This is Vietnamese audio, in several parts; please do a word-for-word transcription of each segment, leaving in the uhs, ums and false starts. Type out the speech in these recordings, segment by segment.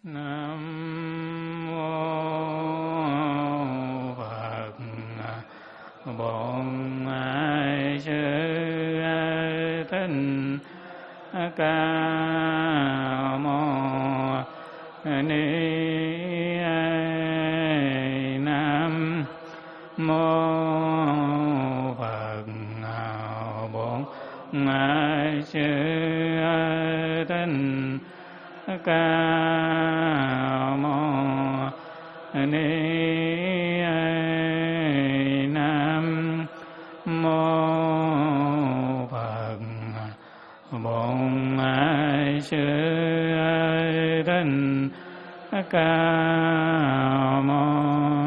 Nam mô Phật Bổn Sư Thích Ca Mâu Ni. Nam mô Phật Bổn Sư Thích Ca Mâu Ni. Nam mô Phật Bổn Sư Thích Ca Mâu.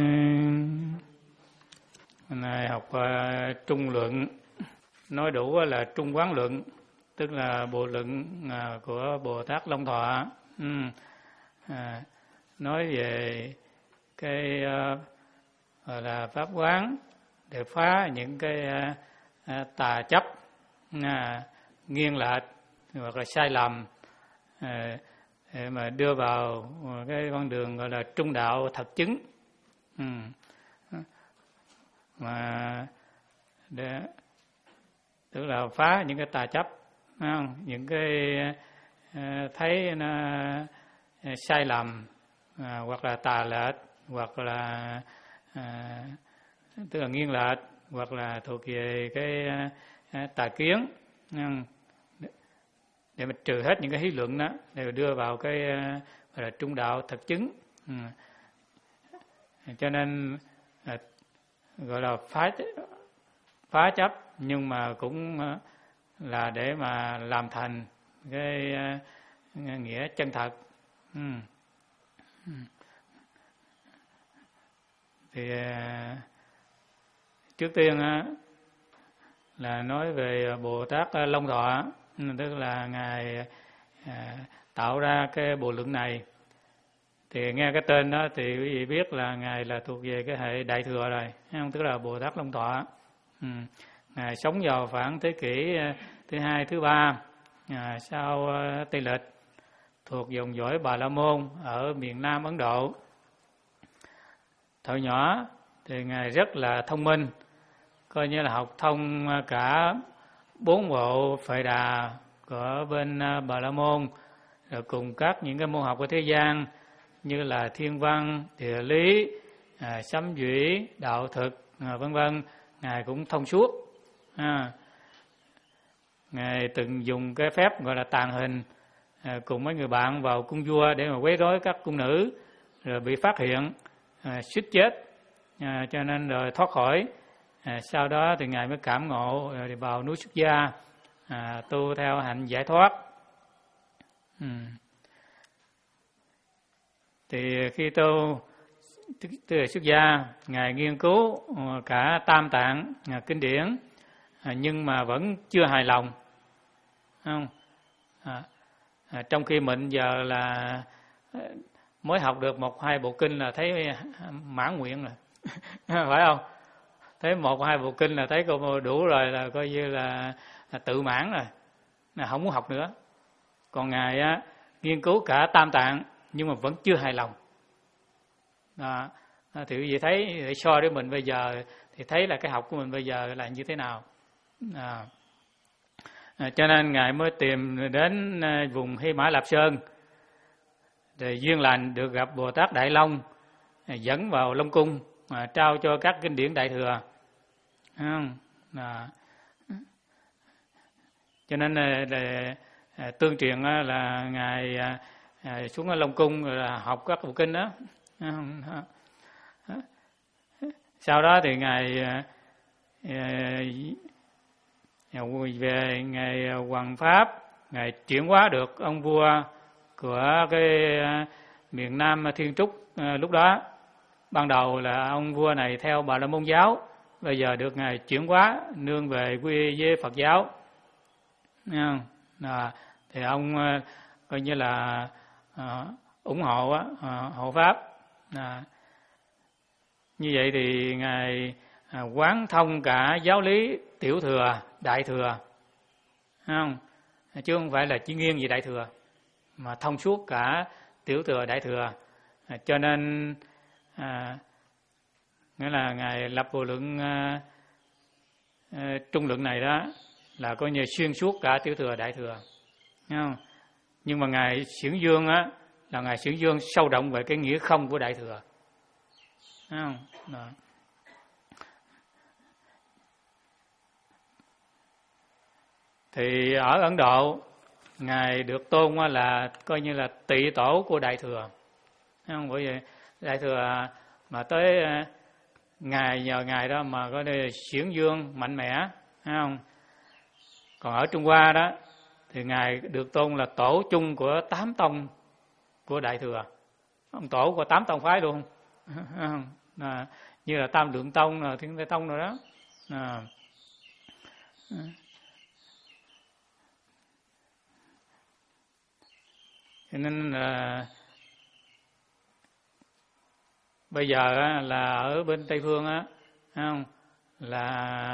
Hôm nay học uh, trung luận, nói đủ là trung quán luận, tức là bộ luận uh, của Bồ Tát Long Thọ. Ừ. À, nói về cái uh, gọi là pháp quán để phá những cái uh, uh, tà chấp, uh, nghiêng lệch hoặc là sai lầm, uh, để mà đưa vào cái con đường gọi là trung đạo thật chứng. Ừ. Mà để tức là phá những cái tà chấp, không? Những cái uh, thấy nó uh, sai lầm, uh, hoặc là tà lệch, hoặc là uh, tức là nghiêng lệch, hoặc là thuộc về cái uh, tà kiến, không? Để mà trừ hết những cái lý luận đó, để đưa vào cái uh, gọi là trung đạo thật chứng. Ừ. Cho nên uh, gọi là phá phá chấp, nhưng mà cũng uh, là để mà làm thành cái uh, nghĩa chân thật. Ừ. Ừ. Thì uh, trước tiên uh, là nói về Bồ Tát Long Thọ, tức là ngài uh, tạo ra cái bộ luận này. Thì nghe cái tên đó thì quý vị biết là ngài là thuộc về cái hệ Đại Thừa rồi, không? Tức là Bồ Tát Long Thọ. Ừ. Ngài sống vào khoảng thế kỷ thứ hai, thứ ba à, sau Tây Lịch, thuộc dòng dõi Bà La Môn ở miền Nam Ấn Độ. Thời nhỏ thì ngài rất là thông minh, coi như là học thông cả bốn bộ Phệ Đà của bên Bà La Môn, rồi cùng các những cái môn học của thế gian như là thiên văn, địa lý, à, sấm duy, đạo thực, à, vân vân. Ngài cũng thông suốt. À, ngài từng dùng cái phép gọi là tàng hình, à, cùng mấy người bạn vào cung vua để mà quấy rối các cung nữ, rồi bị phát hiện, à, suýt chết, à, cho nên rồi thoát khỏi. À, sau đó thì ngài mới cảm ngộ, rồi vào núi Xuất Gia, à, tu theo hạnh giải thoát. Ừ. Thì khi tu từ Xuất Gia, ngài nghiên cứu cả Tam Tạng kinh điển, nhưng mà vẫn chưa hài lòng, không? À, à, trong khi mình giờ là mới học được một hai bộ kinh là thấy mãn nguyện rồi, phải không? Thấy một hai bộ kinh là thấy cô đủ rồi, là coi như là, là tự mãn rồi, là không muốn học nữa. Còn ngài á, nghiên cứu cả Tam Tạng nhưng mà vẫn chưa hài lòng. Đó. Thì quý vị thấy, để so với mình bây giờ thì thấy là cái học của mình bây giờ là như thế nào. À. À, cho nên ngài mới tìm đến vùng Hy Mã Lạp Sơn, rồi duyên lành được gặp Bồ Tát Đại Long, dẫn vào Long Cung, à, trao cho các kinh điển Đại Thừa. À. Cho nên là, là, là tương truyền là ngài à, xuống ở Long Cung là học các bộ kinh đó. Sau đó thì ngài về ngài Hoằng Pháp, ngài chuyển hóa được ông vua của cái miền Nam Thiên Trúc lúc đó. Ban đầu là ông vua này theo Bà La Môn giáo, bây giờ được ngài chuyển hóa nương về quy với Phật giáo. À, thì ông coi như là à, ủng hộ á, à, hộ pháp. À, như vậy thì ngài à, quán thông cả giáo lý tiểu thừa, đại thừa, không? Chứ không phải là chỉ nghiêng về đại thừa, mà thông suốt cả tiểu thừa đại thừa. À, cho nên à, nghĩa là ngài lập bộ luận à, à, trung luận này đó là coi như xuyên suốt cả tiểu thừa đại thừa, thấy không? Nhưng mà ngài Xiển Dương á là ngài Xiển Dương sâu rộng về cái nghĩa không của đại thừa, thấy không? Đó. Thì ở Ấn Độ ngài được tôn là coi như là tỵ tổ của đại thừa, thấy không? Bởi vậy đại thừa mà tới ngài, nhờ ngài đó mà có đây Xiển Dương mạnh mẽ, thấy không? Còn ở Trung Hoa đó thì ngài được tôn là tổ chung của tám tông của đại thừa, ông tổ của tám tông phái luôn, à, như là Tam Lượng Tông, là Thiên Thế Tông rồi đó. À. Cho nên là bây giờ á, là ở bên Tây Phương á, không là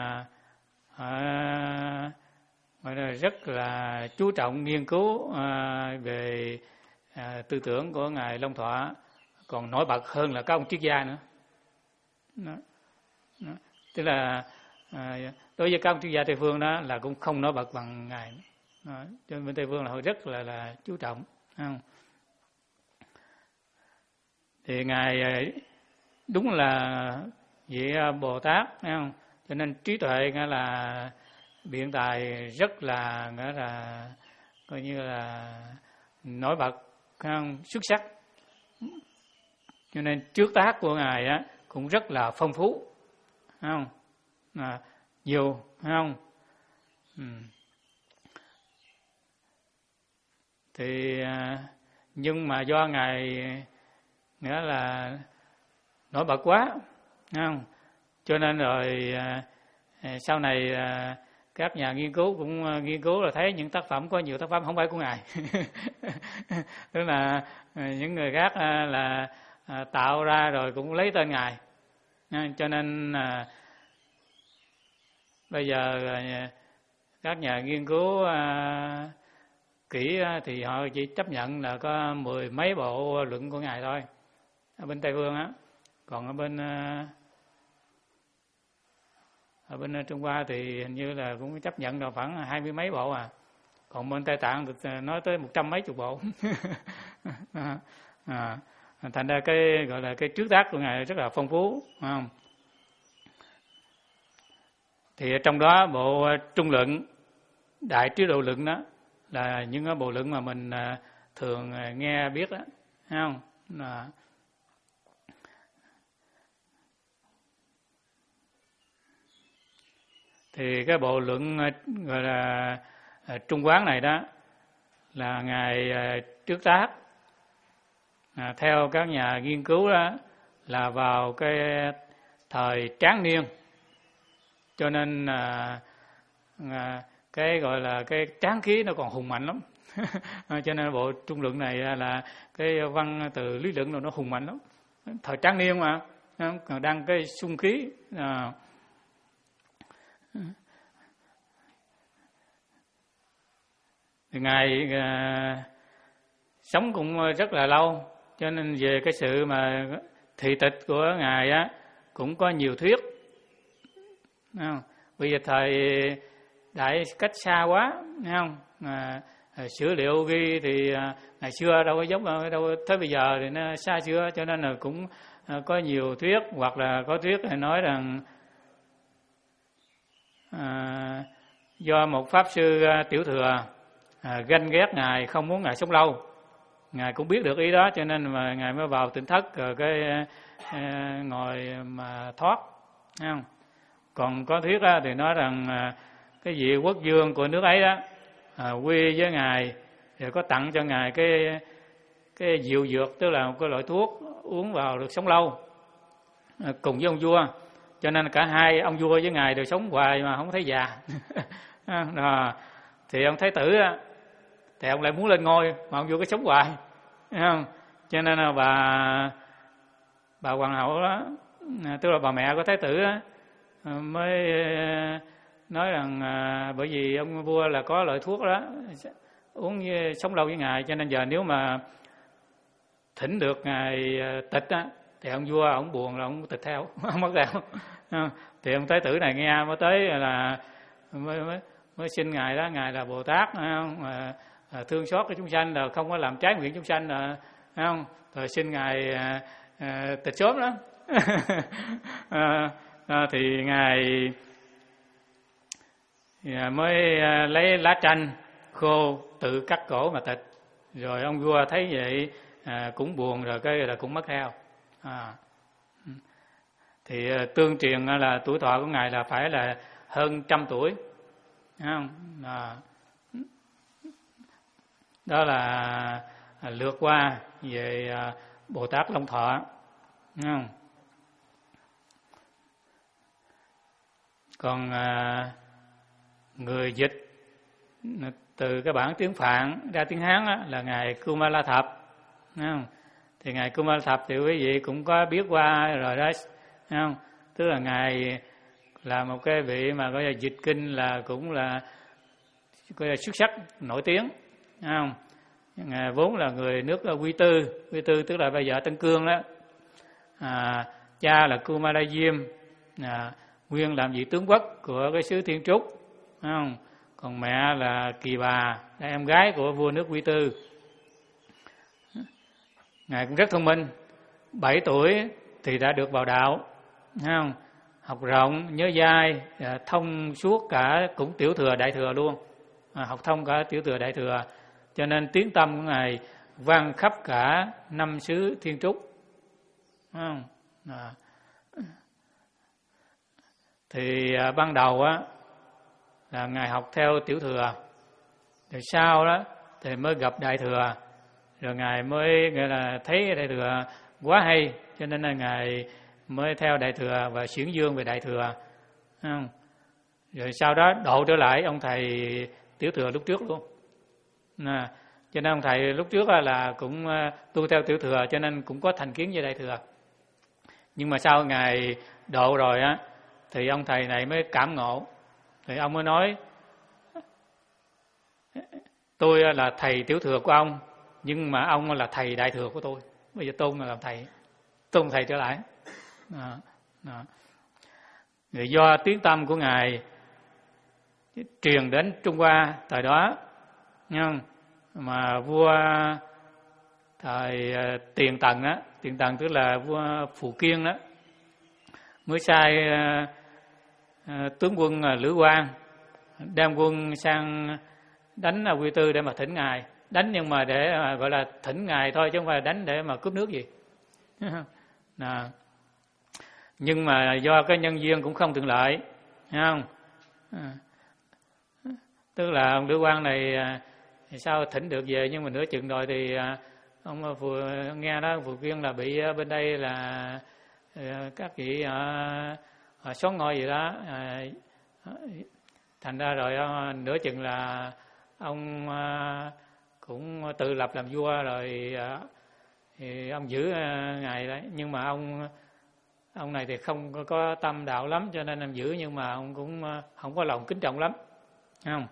à, rất là chú trọng nghiên cứu à, về à, tư tưởng của ngài Long Thọ, còn nổi bật hơn là các ông triết gia nữa. Đó. Đó. Tức là à, đối với các ông triết gia Tây Phương đó là cũng không nổi bật bằng ngài. Đó. Cho nên bên Tây Phương là họ rất là là chú trọng, không? Thì ngài đúng là vị Bồ Tát, thấy không? Cho nên trí tuệ nghĩa là biện tài rất là nghĩa là coi như là nổi bật, không? Xuất sắc. Cho nên trước tác của ngài á cũng rất là phong phú, thấy không? À, nhiều, thấy không? Ừ. Thì nhưng mà do ngài nghĩa là nổi bật quá, thấy không? Cho nên rồi sau này các nhà nghiên cứu cũng nghiên cứu là thấy những tác phẩm, có nhiều tác phẩm không phải của ngài. Tức là những người khác là tạo ra rồi cũng lấy tên ngài. Cho nên bây giờ các nhà nghiên cứu kỹ thì họ chỉ chấp nhận là có mười mấy bộ luận của ngài thôi ở bên Tây Phương á. Còn ở bên ở bên Trung Hoa thì hình như là cũng chấp nhận được khoảng hai mươi mấy bộ à. Còn bên Tây Tạng được nói tới một trăm mấy chục bộ. À, thành ra cái gọi là cái trước tác của ngài rất là phong phú, phải không? Thì trong đó bộ trung luận, đại trí độ luận đó là những cái bộ luận mà mình thường nghe biết đó, thấy không? Là thì cái bộ luận gọi là Trung Quán này đó là ngài trước tác, à, theo các nhà nghiên cứu đó là vào cái thời tráng niên, cho nên à, à, cái gọi là cái tráng khí nó còn hùng mạnh lắm. Cho nên bộ trung luận này là cái văn từ lý luận rồi nó hùng mạnh lắm, thời tráng niên mà còn đang cái xung khí. À, thì ngài à, sống cũng rất là lâu, cho nên về cái sự mà thị tịch của ngài á cũng có nhiều thuyết. Không? Bây giờ thời đại cách xa quá, thấy không? À, sử liệu ghi thì à, ngày xưa đâu có giống đâu tới bây giờ thì nó xa xưa, cho nên là cũng à, có nhiều thuyết, hoặc là có thuyết thì nói rằng à, do một pháp sư à, tiểu thừa à, ganh ghét ngài, không muốn ngài sống lâu. Ngài cũng biết được ý đó, cho nên mà ngài mới vào tỉnh thất rồi cái à, ngồi mà thoát, thấy không? Còn có thuyết á, thì nói rằng à, cái vị quốc vương của nước ấy đó à, quy với ngài rồi có tặng cho ngài cái cái diệu dược, tức là một cái loại thuốc uống vào được sống lâu à, cùng với ông vua, cho nên cả hai ông vua với ngài đều sống hoài mà không thấy già. À, thì ông thái tử á, thì ông lại muốn lên ngôi mà ông vua cứ sống hoài, thấy không? Cho nên là bà bà hoàng hậu đó, tức là bà mẹ của thái tử đó, mới nói rằng à, bởi vì ông vua là có loại thuốc đó uống với, sống lâu với ngài, cho nên giờ nếu mà thỉnh được ngài tịch á, thì ông vua ông buồn là ông tịch theo, ông mất theo. Thì ông Thái tử này nghe mới tới là mới, mới, mới xin ngài đó, ngài là Bồ Tát, không? À, à, thương xót cái chúng sanh, là không có làm trái nguyện chúng sanh, là không? Rồi xin ngài à, à, tịch sớm đó. à, à, thì ngài à, mới à, lấy lá chanh khô tự cắt cổ mà tịch. Rồi ông vua thấy vậy à, cũng buồn, rồi cái là cũng mất theo. À. Thì tương truyền là tuổi thọ của ngài là phải là hơn trăm tuổi, không? À. Đó là lượt qua về Bồ Tát Long Thọ, không? Còn à, người dịch từ cái bản tiếng Phạn ra tiếng Hán á, là ngài Kumala Thập, không? Thì ngài Kumala Thập thì quý vị cũng có biết qua rồi đó, không? Tức là ngài là một cái vị mà gọi là dịch kinh là cũng là gọi là xuất sắc nổi tiếng, không? Ngài vốn là người nước Quy Tư, Quy Tư tức là bây giờ Tân Cương đó. À, cha là Kumala Diêm, à, nguyên làm vị tướng quốc của cái xứ Thiên Trúc, không? Còn mẹ là Kỳ Bà, là em gái của vua nước Quy Tư. Ngài cũng rất thông minh, bảy tuổi thì đã được vào đạo, không? Học rộng, nhớ dai, thông suốt cả cũng tiểu thừa đại thừa luôn, à, học thông cả tiểu thừa đại thừa, cho nên tiếng tâm của ngài vang khắp cả năm xứ Thiên Trúc, không? À. Thì à, ban đầu á là ngài học theo tiểu thừa, rồi sau đó thì mới gặp đại thừa, rồi ngài mới gọi là thấy đại thừa quá hay, cho nên là ngài mới theo đại thừa và xiển dương về đại thừa, không? Rồi sau đó độ trở lại ông thầy tiểu thừa lúc trước luôn. À, cho nên ông thầy lúc trước là cũng tu theo tiểu thừa, cho nên cũng có thành kiến với đại thừa. Nhưng mà sau ngài độ rồi á thì ông thầy này mới cảm ngộ, thì ông mới nói tôi là thầy tiểu thừa của ông, nhưng mà ông là thầy đại thừa của tôi, bây giờ tôn là làm thầy, tôn thầy trở lại. À, à. Rồi do tiếng tâm của ngài truyền đến Trung Hoa thời đó, nhưng mà vua thời Tiền Tần á, Tiền Tần tức là vua Phù Kiên đó, mới sai uh, uh, tướng quân uh, Lữ Quang đem quân sang đánh uh, Quy Tư để mà thỉnh ngài, đánh nhưng mà để uh, gọi là thỉnh ngài thôi, chứ không phải đánh để mà cướp nước gì. Nè. Nhưng mà do cái nhân duyên cũng không thuận lợi, thấy không? À. Tức là ông Lữ Quang này thì sao thỉnh được về, nhưng mà nửa chừng rồi thì ông Phù, nghe đó Phù Kiên là bị bên đây là các vị họ xóa ngôi gì đó, thành ra rồi nửa chừng là ông cũng tự lập làm vua rồi, thì ông giữ ngài đấy. Nhưng mà ông ông này thì không có tâm đạo lắm, cho nên ông giữ, nhưng mà ông cũng không có lòng kính trọng lắm, không?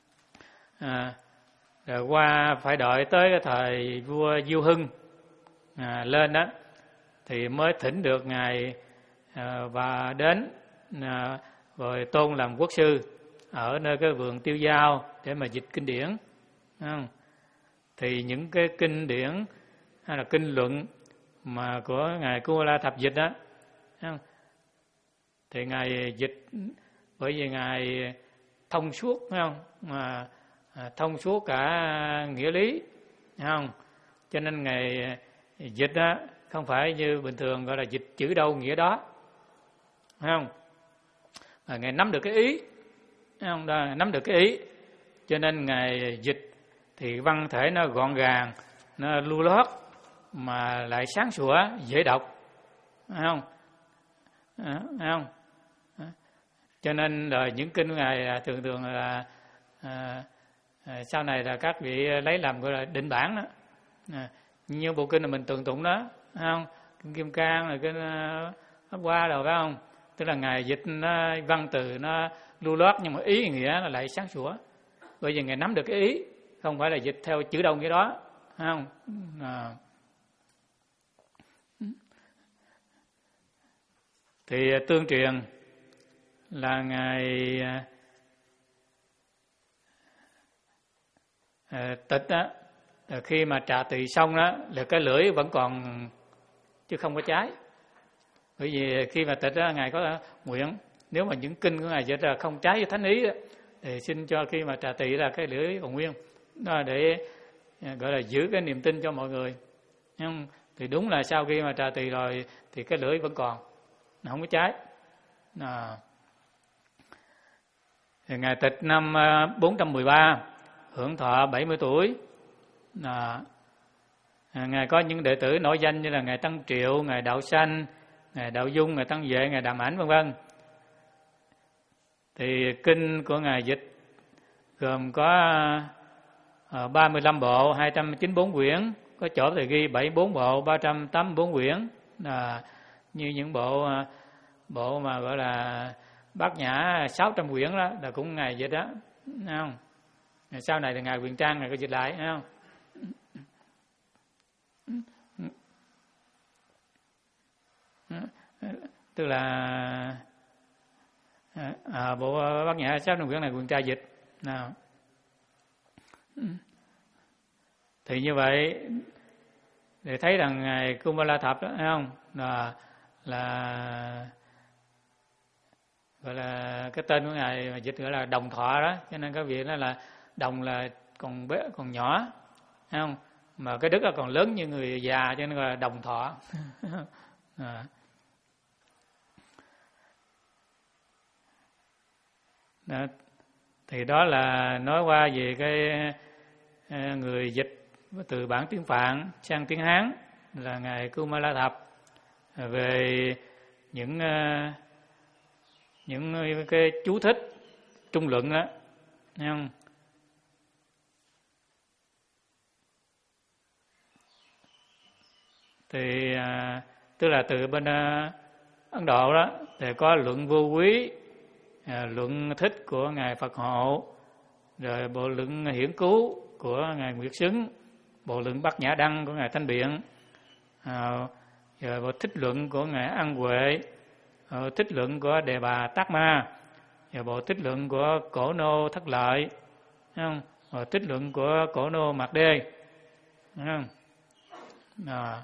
À, rồi qua phải đợi tới cái thời vua Diêu Hưng à, lên đó thì mới thỉnh được ngài à, và đến à, rồi tôn làm quốc sư ở nơi cái vườn Tiêu Dao để mà dịch kinh điển, không? Thì những cái kinh điển hay là kinh luận mà của ngài Kumala Thập dịch đó, không? Thì ngài dịch bởi vì ngài thông suốt, phải không? Mà à, thông suốt cả nghĩa lý, không? Cho nên ngài dịch đó không phải như bình thường gọi là dịch chữ đâu nghĩa đó, phải không? Mà ngài nắm được cái ý, phải không? Đó, nắm được cái ý, cho nên ngài dịch thì văn thể nó gọn gàng, nó lưu loát mà lại sáng sủa, dễ đọc, phải không? À, phải không? À, cho nên là những kinh của ngài thường thường là à, à, sau này là các vị lấy làm gọi là định bản đó. À, như bộ kinh là mình tường tụng đó, phải không? Kinh Kim Cang rồi kinh Pháp Hoa rồi, phải không? Tức là ngài dịch nó văn từ nó lưu loát, nhưng mà ý nghĩa nó lại sáng sủa, bởi vì ngài nắm được cái ý, không phải là dịch theo chữ đâu nghĩa đó, phải không? À. Thì tương truyền là ngài à, Tịch á, khi mà trà tỳ xong đó là cái lưỡi vẫn còn chứ không có cháy. Bởi vì khi mà Tịch á, ngài có nguyện nếu mà những kinh của ngài dịch là không trái với thánh ý đó, thì xin cho khi mà trà tỳ là cái lưỡi còn nguyên, đó để gọi là giữ cái niềm tin cho mọi người. Nhưng thì đúng là sau khi mà trà tỳ rồi thì cái lưỡi vẫn còn, không có cháy. À. Thì ngài Tịch năm bốn trăm mười ba hưởng thọ bảy mươi tuổi. À. Ngài có những đệ tử nổi danh như là ngài Tăng Triệu, ngài Đạo Sanh, ngài Đạo Dung, ngài Tăng Vệ, ngài Đàm Ảnh vân vân. Thì kinh của ngài dịch gồm có ba mươi lăm bộ, hai trăm chín mươi tư quyển, có chỗ thì ghi bảy mươi tư bộ, ba trăm tám mươi tư quyển. À, như những bộ bộ mà gọi là Bát Nhã sáu trăm quyển đó là cũng ngài dịch đó, thấy không? Sau này thì ngài Quyền Trang ngài có dịch lại, thấy không? Tức là à, bộ Bát Nhã sáu trăm quyển này Quyền Trang dịch nào. Thì như vậy để thấy rằng ngài Kumala Thập đó, thấy không? Là là gọi là cái tên của ngài mà dịch gọi là đồng thọ đó, cho nên cái việc đó là đồng là còn bé còn nhỏ, thấy không? Mà cái đức là còn lớn như người già, cho nên gọi là đồng thọ. À. Đó. Thì đó là nói qua về cái người dịch từ bản tiếng Phạn sang tiếng Hán là ngài Kumala Thập, về những những cái chú thích trung luận đó, thấy không? Thì à, tức là từ bên à, Ấn Độ đó thì có luận Vô Quý, à, luận Thích của ngài Phật Hộ, rồi bộ luận Hiển Cứu của ngài Nguyệt Xứng, bộ luận Bát Nhã Đăng của ngài Thanh Biện, à, rồi bộ thích luận của ngài An Huệ, bộ thích luận của Đề Bà Tát Ma, rồi bộ thích luận của Cổ Nô Thất Lợi, thấy không? Rồi thích luận của Cổ Nô Mạc Đê, thấy không? À.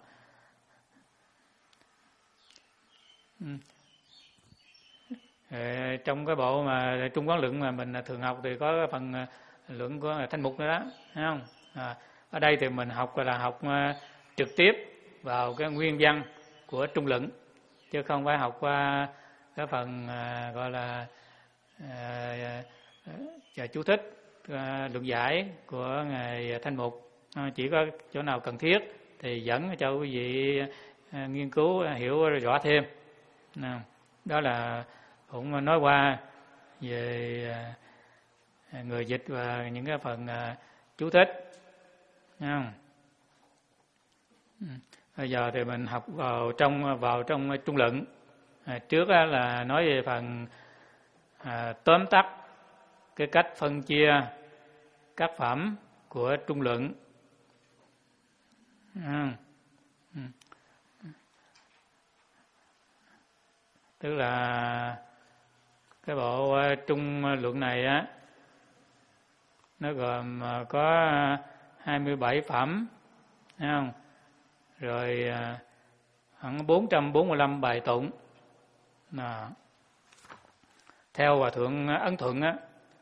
Trong cái bộ mà Trung Quán Luận mà mình thường học thì có cái phần luận của Thanh Mục nữa đó, thấy không? À, ở đây thì mình học là học uh, trực tiếp vào cái nguyên văn của Trung Luận, chứ không phải học qua cái phần uh, gọi là uh, uh, chú thích uh, luận giải của ngài Thanh Mục. Uh, chỉ có chỗ nào cần thiết thì dẫn cho quý vị uh, nghiên cứu uh, hiểu rõ thêm. Uh, đó là cũng nói qua về uh, người dịch và những cái phần uh, chú thích. Không? Bây giờ thì mình học vào trong vào trong Trung Luận. À, trước là nói về phần à, tóm tắt cái cách phân chia các phẩm của Trung Luận. À, tức là cái bộ Trung Luận này á, nó gồm có hai mươi bảy phẩm, thấy không? Rồi khoảng bốn trăm bốn mươi lăm bài tụng. Đó. Theo Hòa Thượng Ấn Thuận á,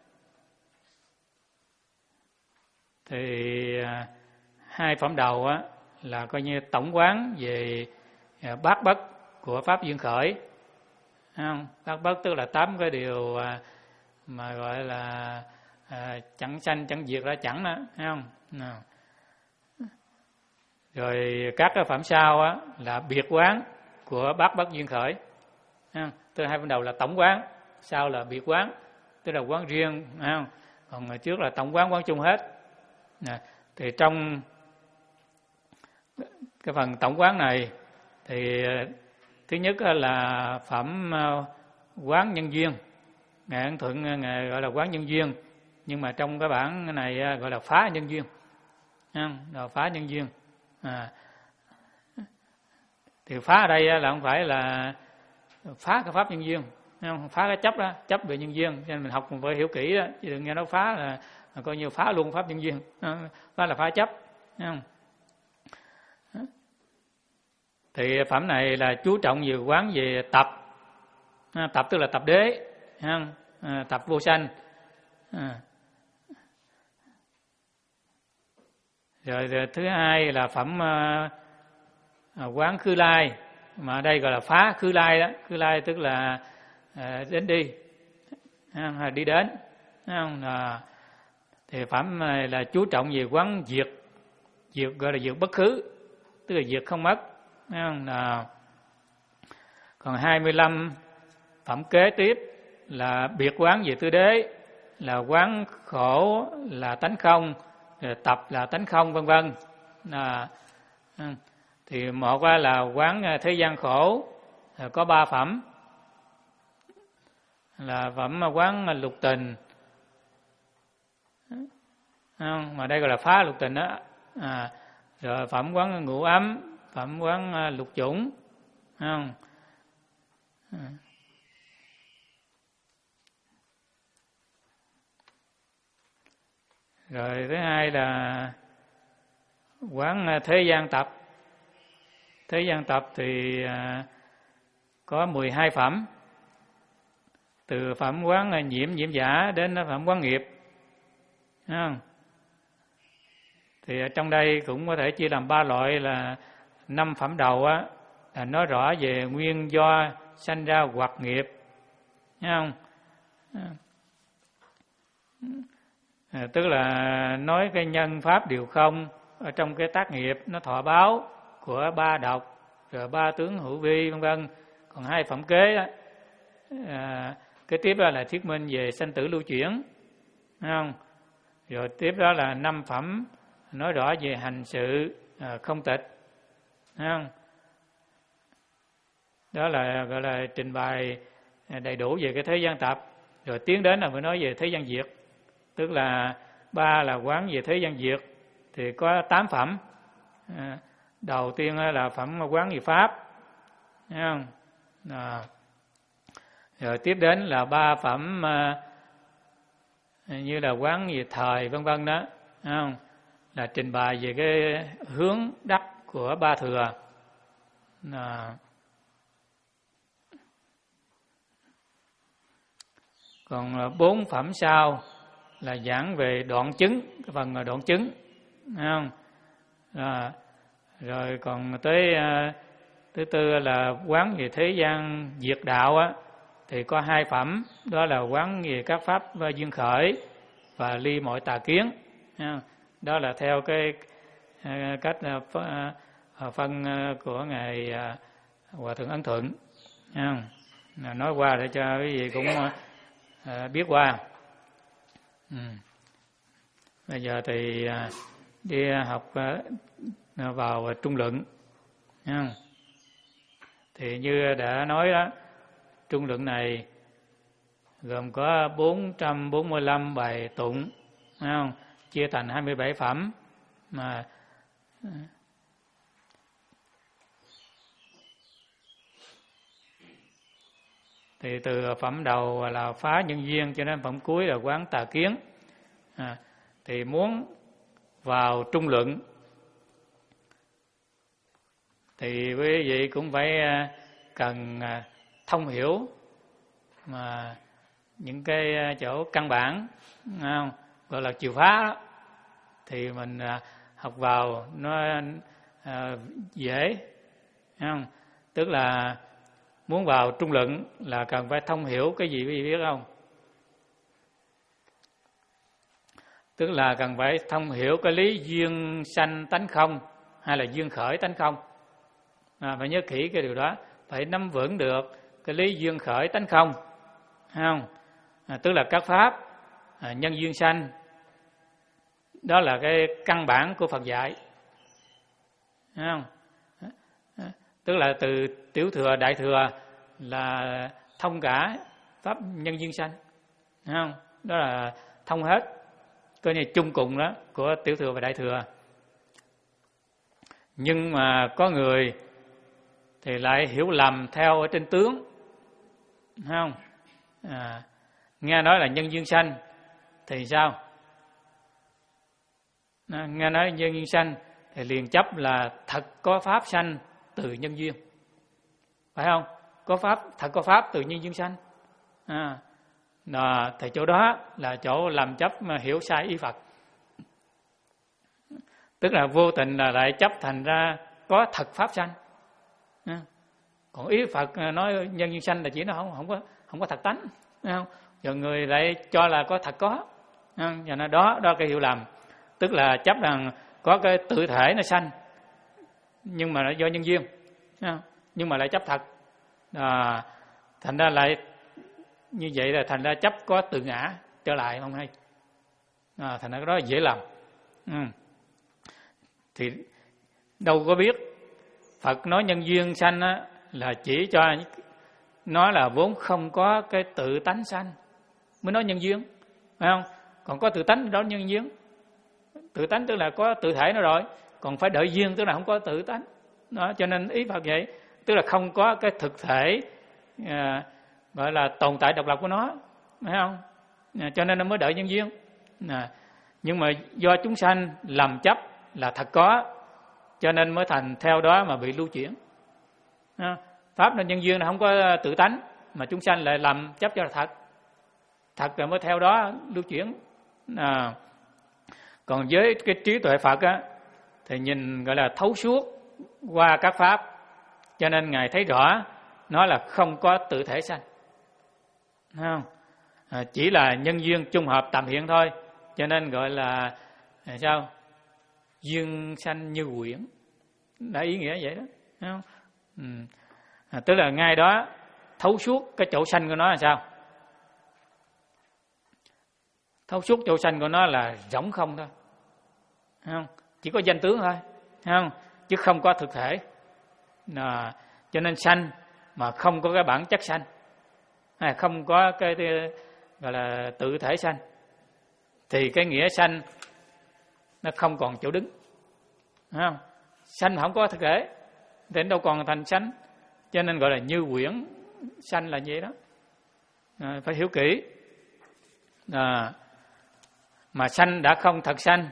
thì hai phẩm đầu á là coi như tổng quán về bát bất của Pháp Duyên Khởi, thấy không? Bát bất tức là tám cái điều mà gọi là À, chẳng sanh chẳng diệt ra chẳng đó, thấy không? Nào. Rồi các cái phẩm sau á là biệt quán của Bát Bất Duyên Khởi, thấy không? Từ hai phần đầu là tổng quán, sau là biệt quán, tức là quán riêng, thấy không? Còn người trước là tổng quán, quán chung hết. Nè, thì trong cái phần tổng quán này thì thứ nhất là phẩm quán nhân duyên, ngài Ấn Thuận ngài gọi là quán nhân duyên, nhưng mà trong cái bản này gọi là phá nhân duyên, là phá nhân duyên. À, thì phá ở đây là không phải là phá cái pháp nhân duyên, không? Phá cái chấp đó, chấp về nhân duyên, cho nên mình học mình phải hiểu kỹ đó, chứ đừng nghe nó phá là, là coi như phá luôn pháp nhân duyên, phá là phá chấp, không? Thì phẩm này là chú trọng về quán về tập, tập tức là tập đế, không? Tập vô sanh. À. Rồi, rồi thứ hai là phẩm à, quán khư lai, mà ở đây gọi là phá khư lai đó. Khư lai tức là à, đến đi, à, đi đến, không? À, thì phẩm này là chú trọng về quán diệt, diệt gọi là diệt bất khứ, tức là diệt không mất, không? À, còn hai mươi lăm phẩm kế tiếp là biệt quán về tứ đế, là quán khổ là tánh không, rồi tập là tánh không, vân vân. À, thì một là quán thế gian khổ, có ba phẩm, là phẩm quán lục tình, không? Mà đây gọi là phá lục tình đó. À, rồi phẩm quán ngũ ấm, phẩm quán lục chủng, không? À. Rồi thứ hai là quán thế gian tập. Thế gian tập thì có mười hai phẩm, từ phẩm quán nhiễm nhiễm giả đến phẩm quán nghiệp, thấy không? Thì ở trong đây cũng có thể chia làm ba loại, là năm phẩm đầu á là nói rõ về nguyên do sanh ra hoặc nghiệp, thấy không? À, tức là nói cái nhân pháp điều không ở trong cái tác nghiệp nó thọ báo của ba độc, rồi ba tướng hữu vi, vân vân. Còn hai phẩm kế đó, à, kế tiếp đó là thuyết minh về sanh tử lưu chuyển, thấy không? Rồi tiếp đó là năm phẩm nói rõ về hành sự à, không tịch, thấy không? Đó là gọi là trình bày đầy đủ về cái thế gian tập. Rồi tiến đến là phải nói về thế gian diệt, tức là ba là quán về thế gian diệt thì có tám phẩm. À, đầu tiên là phẩm quán về pháp, thấy không? À, rồi tiếp đến là ba phẩm à, như là quán về thời, vân vân đó, thấy không? Là trình bày về cái hướng đắc của ba thừa. À, còn bốn phẩm sau là giảng về đoạn chứng, cái phần đoạn chứng, thấy không? À, rồi còn tới uh, thứ tư là quán về thế gian diệt đạo á, thì có hai phẩm, đó là quán về các pháp duyên khởi và ly mọi tà kiến. Đó là theo cái uh, cách uh, uh, phân uh, của ngài uh, Hòa thượng Ấn Thuận, uh, nói qua để cho quý vị cũng uh, uh, biết qua. Ừ. Bây giờ thì uh, đi học uh, vào trung luận. Nha. Thì như đã nói đó, trung luận này gồm có bốn trăm bốn mươi lăm bài tụng, không? Chia thành hai mươi bảy phẩm, mà thì từ phẩm đầu là phá nhân duyên cho đến phẩm cuối là quán tà kiến. À, thì muốn vào trung luận thì quý vị cũng phải cần thông hiểu mà những cái chỗ căn bản, không? Gọi là chìa phá đó, thì mình học vào nó dễ, không? Tức là muốn vào trung luận là cần phải thông hiểu cái gì quý vị biết không? Tức là cần phải thông hiểu cái lý duyên sanh tánh không hay là duyên khởi tánh không. À, phải nhớ kỹ cái điều đó, phải nắm vững được cái lý duyên khởi tánh không, không? À, tức là các pháp à, nhân duyên sanh, đó là cái căn bản của Phật dạy, không? À, tức là từ tiểu thừa đại thừa là thông cả pháp nhân duyên sanh, không? Đó là thông hết, coi như chung cùng đó của tiểu thừa và đại thừa. Nhưng mà có người thì lại hiểu lầm theo ở trên tướng, Thấy không? À, nghe nói là nhân duyên sanh thì sao? À, nghe nói nhân duyên sanh thì liền chấp là thật có pháp sanh từ nhân duyên, phải không? Có pháp, thật có pháp từ nhân duyên sanh. À, à, thì chỗ đó là chỗ làm chấp mà hiểu sai ý Phật, tức là vô tình là lại chấp thành ra có thật pháp sanh. À, còn ý Phật nói nhân duyên sanh là chỉ nó không không có không có thật tánh, phải không? Rồi người lại cho là có thật có, à, và nó đó đó cái hiểu lầm, tức là chấp rằng có cái tự thể nó sanh nhưng mà nó do nhân duyên, à, nhưng mà lại chấp thật. À, thành ra lại như vậy là thành ra chấp có tự ngã trở lại không hay. À, thành ra cái đó dễ làm. Ừ. Thì đâu có biết Phật nói nhân duyên sanh á, là chỉ cho nó là vốn không có cái tự tánh sanh mới nói nhân duyên, phải không? Còn có tự tánh đó nhân duyên. Tự tánh tức là có tự thể nó rồi, còn phải đợi duyên tức là không có tự tánh. Đó, cho nên ý Phật vậy, tức là không có cái thực thể à, gọi là tồn tại độc lập của nó, phải không? À, cho nên nó mới đợi nhân duyên. À, nhưng mà do chúng sanh làm chấp là thật có, cho nên mới thành theo đó mà bị lưu chuyển. À, pháp là nhân duyên là không có tự tánh, mà chúng sanh lại làm chấp cho là thật, thật rồi mới theo đó lưu chuyển. À, còn với cái trí tuệ Phật á, thì nhìn gọi là thấu suốt qua các pháp, cho nên Ngài thấy rõ nó là không có tự thể sanh, không? À, chỉ là nhân duyên chung hợp tạm hiện thôi, cho nên gọi là, là sao? Duyên sanh như quyển, đã ý nghĩa vậy đó, không? Ừ. À, tức là ngay đó thấu suốt cái chỗ sanh của nó là sao? Thấu suốt chỗ sanh của nó là rỗng không thôi, không? Chỉ có danh tướng thôi, không? Chứ không có thực thể. À, cho nên sanh mà không có cái bản chất sanh, hay không có cái, cái gọi là tự thể sanh, thì cái nghĩa sanh nó không còn chỗ đứng, không? Sanh mà không có thực thể thì đâu còn thành sanh, cho nên gọi là như quyển sanh là vậy đó. À, phải hiểu kỹ. À, mà sanh đã không thật sanh,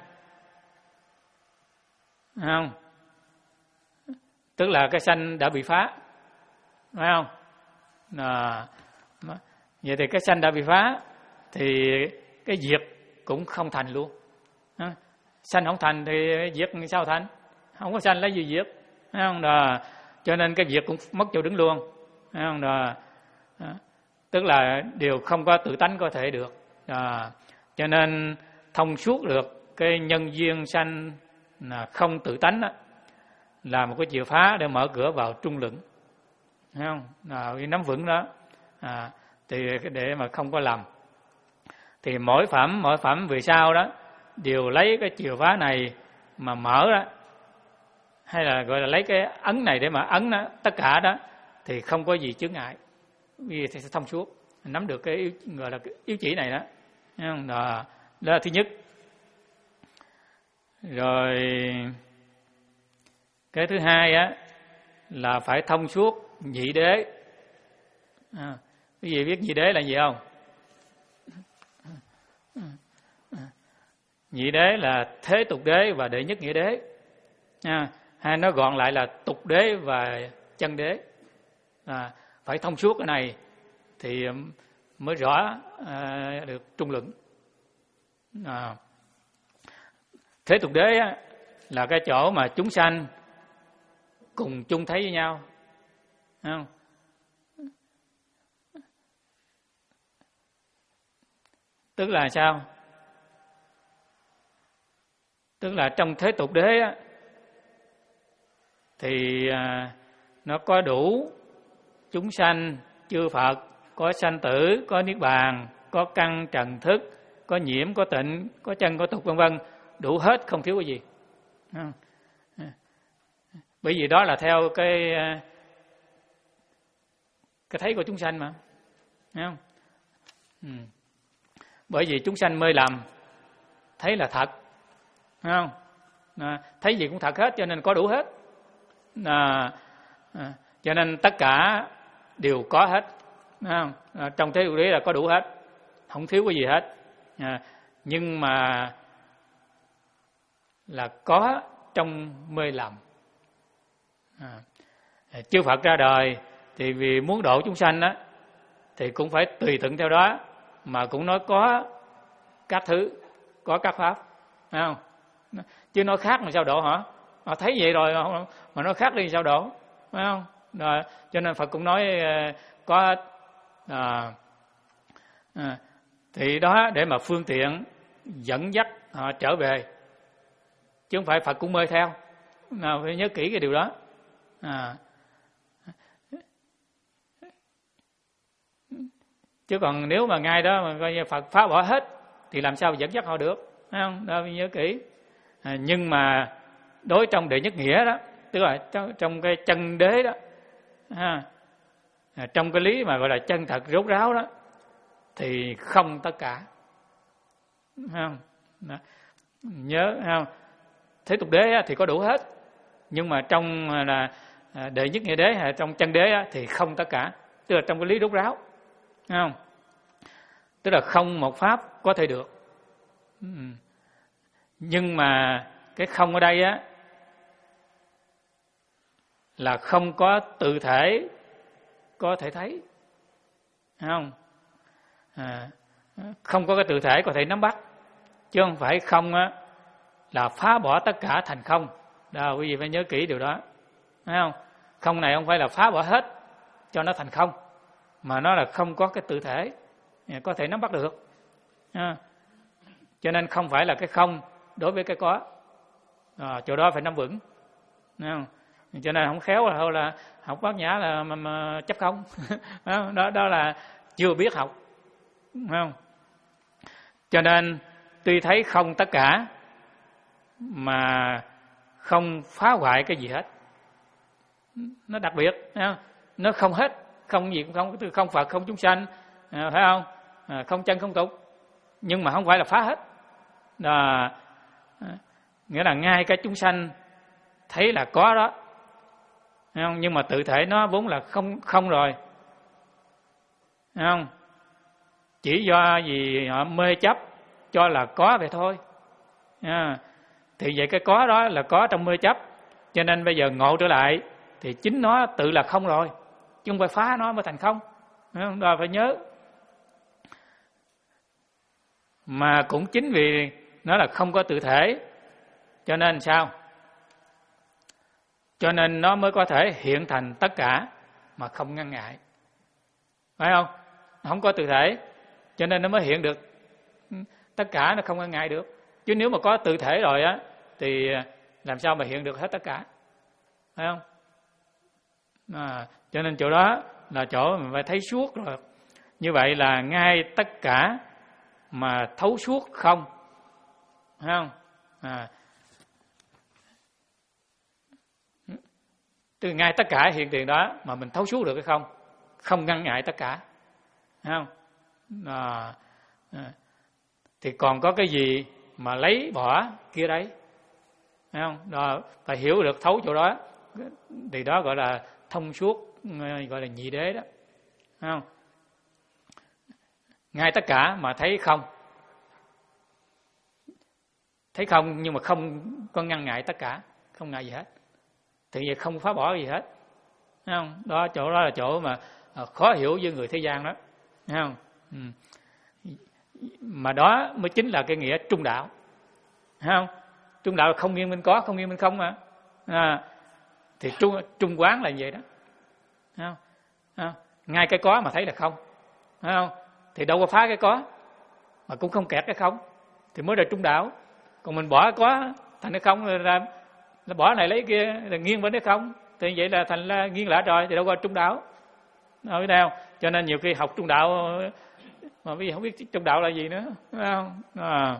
không? Tức là cái sanh đã bị phá, phải không? À, vậy thì cái sanh đã bị phá thì cái diệt cũng không thành luôn. À, sanh không thành thì diệt sao thành? Không có sanh lấy gì diệt, phải không? Đó, cho nên cái diệt cũng mất chỗ đứng luôn, phải không? Đó, đó. Tức là điều không có tự tánh có thể được. Đó, cho nên thông suốt được cái nhân duyên sanh là không tự tánh đó, là một cái chìa phá để mở cửa vào trung luận, thấy không? À, nắm vững đó, à, thì để mà không có lầm. Thì mỗi phẩm mỗi phẩm về sau đó đều lấy cái chìa phá này mà mở đó, hay là gọi là lấy cái ấn này để mà ấn đó, tất cả đó thì không có gì chướng ngại, vì thì sẽ thông suốt, nắm được cái yếu, gọi là cái yếu chỉ này đó, thấy không? Đó, đó là thứ nhất. Rồi cái thứ hai á là phải thông suốt nhị đế. À, quý vị biết nhị đế là gì không? Nhị đế là thế tục đế và đệ nhất nghĩa đế. À, hay nó gọn lại là tục đế và chân đế. À, phải thông suốt cái này thì mới rõ à, được trung luận. À, thế tục đế á, là cái chỗ mà chúng sanh cùng chung thấy với nhau, không? Tức là sao? Tức là trong thế tục đế á, thì à, nó có đủ chúng sanh, chư Phật, có sanh tử, có niết bàn, có căn trần thức, có nhiễm, có tịnh, có chân, có tục, vân vân, đủ hết, không thiếu cái gì. Không? Bởi vì đó là theo cái cái thấy của chúng sanh mà, thấy không? Ừ. Bởi vì chúng sanh mê lầm, thấy là thật, thấy không? À, thấy gì cũng thật hết, cho nên có đủ hết. À, à, cho nên tất cả đều có hết, không? À, trong thế tục đế là có đủ hết, không thiếu cái gì hết. À, nhưng mà là có trong mê lầm. À, chư Phật ra đời thì vì muốn độ chúng sanh đó, thì cũng phải tùy thuận theo đó, mà cũng nói có các thứ, có các pháp, phải không? Chứ nói khác mà sao độ hả? Họ thấy vậy rồi mà nói khác đi sao độ, phải không? Rồi, cho nên Phật cũng nói có à, à, thì đó để mà phương tiện dẫn dắt họ trở về, chứ không phải Phật cũng mê theo. Nào phải nhớ kỹ cái điều đó. À, chứ còn nếu mà ngay đó mà coi như Phật phá bỏ hết thì làm sao dẫn dắt họ được, phải không? Đó phải nhớ kỹ. À, nhưng mà đối trong đệ nhất nghĩa đó, tức là trong, trong cái chân đế đó, ha, à, trong cái lý mà gọi là chân thật rốt ráo đó, thì không tất cả, phải không? Đó. Nhớ, phải không? Thế tục đế thì có đủ hết, nhưng mà trong là đệ nhất nghĩa đế hay trong chân đế thì không tất cả, tức là trong cái lý rốt ráo, phải không? Tức là không một pháp có thể được. Nhưng mà cái không ở đây á là không có tự thể có thể thấy, phải không? À, không có cái tự thể có thể nắm bắt, chứ không phải không á là phá bỏ tất cả thành không. Đó, quý vị phải nhớ kỹ điều đó, phải không? Không này không phải là phá bỏ hết cho nó thành không, mà nó là không có cái tự thể có thể nắm bắt được. À, cho nên không phải là cái không đối với cái có. À, chỗ đó phải nắm vững, phải không? Cho nên không khéo là thôi là học Bát Nhã là mà, mà chấp không. đó đó là chưa biết học, phải không? Cho nên tuy thấy không tất cả mà không phá hoại cái gì hết. Nó đặc biệt, phải không? Nó không hết, không gì cũng không, không Phật, không chúng sanh, à, phải không? À, không chân không tục, nhưng mà không phải là phá hết. À, nghĩa là ngay cái chúng sanh thấy là có đó, phải không? Nhưng mà tự thể nó vốn là không không rồi, phải không? Chỉ do gì họ mê chấp cho là có vậy thôi. À, thì vậy cái có đó là có trong mê chấp, cho nên bây giờ ngộ trở lại thì chính nó tự là không rồi, chứ không phải phá nó mới thành không. Đó phải nhớ. Mà cũng chính vì nó là không có tự thể, cho nên sao? Cho nên nó mới có thể hiện thành tất cả mà không ngăn ngại, phải không? Không có tự thể, cho nên nó mới hiện được tất cả, nó không ngăn ngại được. Chứ nếu mà có tự thể rồi á thì làm sao mà hiện được hết tất cả, phải không? À, cho nên chỗ đó là chỗ mình phải thấy suốt rồi. Như vậy là ngay tất cả mà thấu suốt không, phải không? À, từ ngay tất cả hiện tiền đó mà mình thấu suốt được hay không, không ngăn ngại tất cả, phải không? À, à, thì còn có cái gì mà lấy bỏ kia đấy, phải không? Đó, phải hiểu được thấu chỗ đó, thì đó gọi là thông suốt, gọi là nhị đế đó, phải không? Ngay tất cả mà thấy không, thấy không nhưng mà không có ngăn ngại tất cả, không ngại gì hết, thì vậy không phá bỏ gì hết, thấy không? Đó, chỗ đó là chỗ mà khó hiểu với người thế gian đó, thấy không? Ừ. Mà đó mới chính là cái nghĩa trung đạo, thấy không? Trung đạo là không nghiêng bên có, không nghiêng bên không mà. À, thì trung trung quán là vậy đó, thấy không? À, ngay cái có mà thấy là không, thấy không? Thì đâu có phá cái có, mà cũng không kẹt cái không, thì mới là trung đạo. Còn mình bỏ có thành cái không, là, là bỏ này lấy kia, là nghiêng bên cái không, thì vậy là thành là nghiêng lạ rồi, thì đâu có trung đạo. Nói đâu? Cho nên nhiều khi học trung đạo mà bây giờ không biết trung đạo là gì nữa, phải không? À.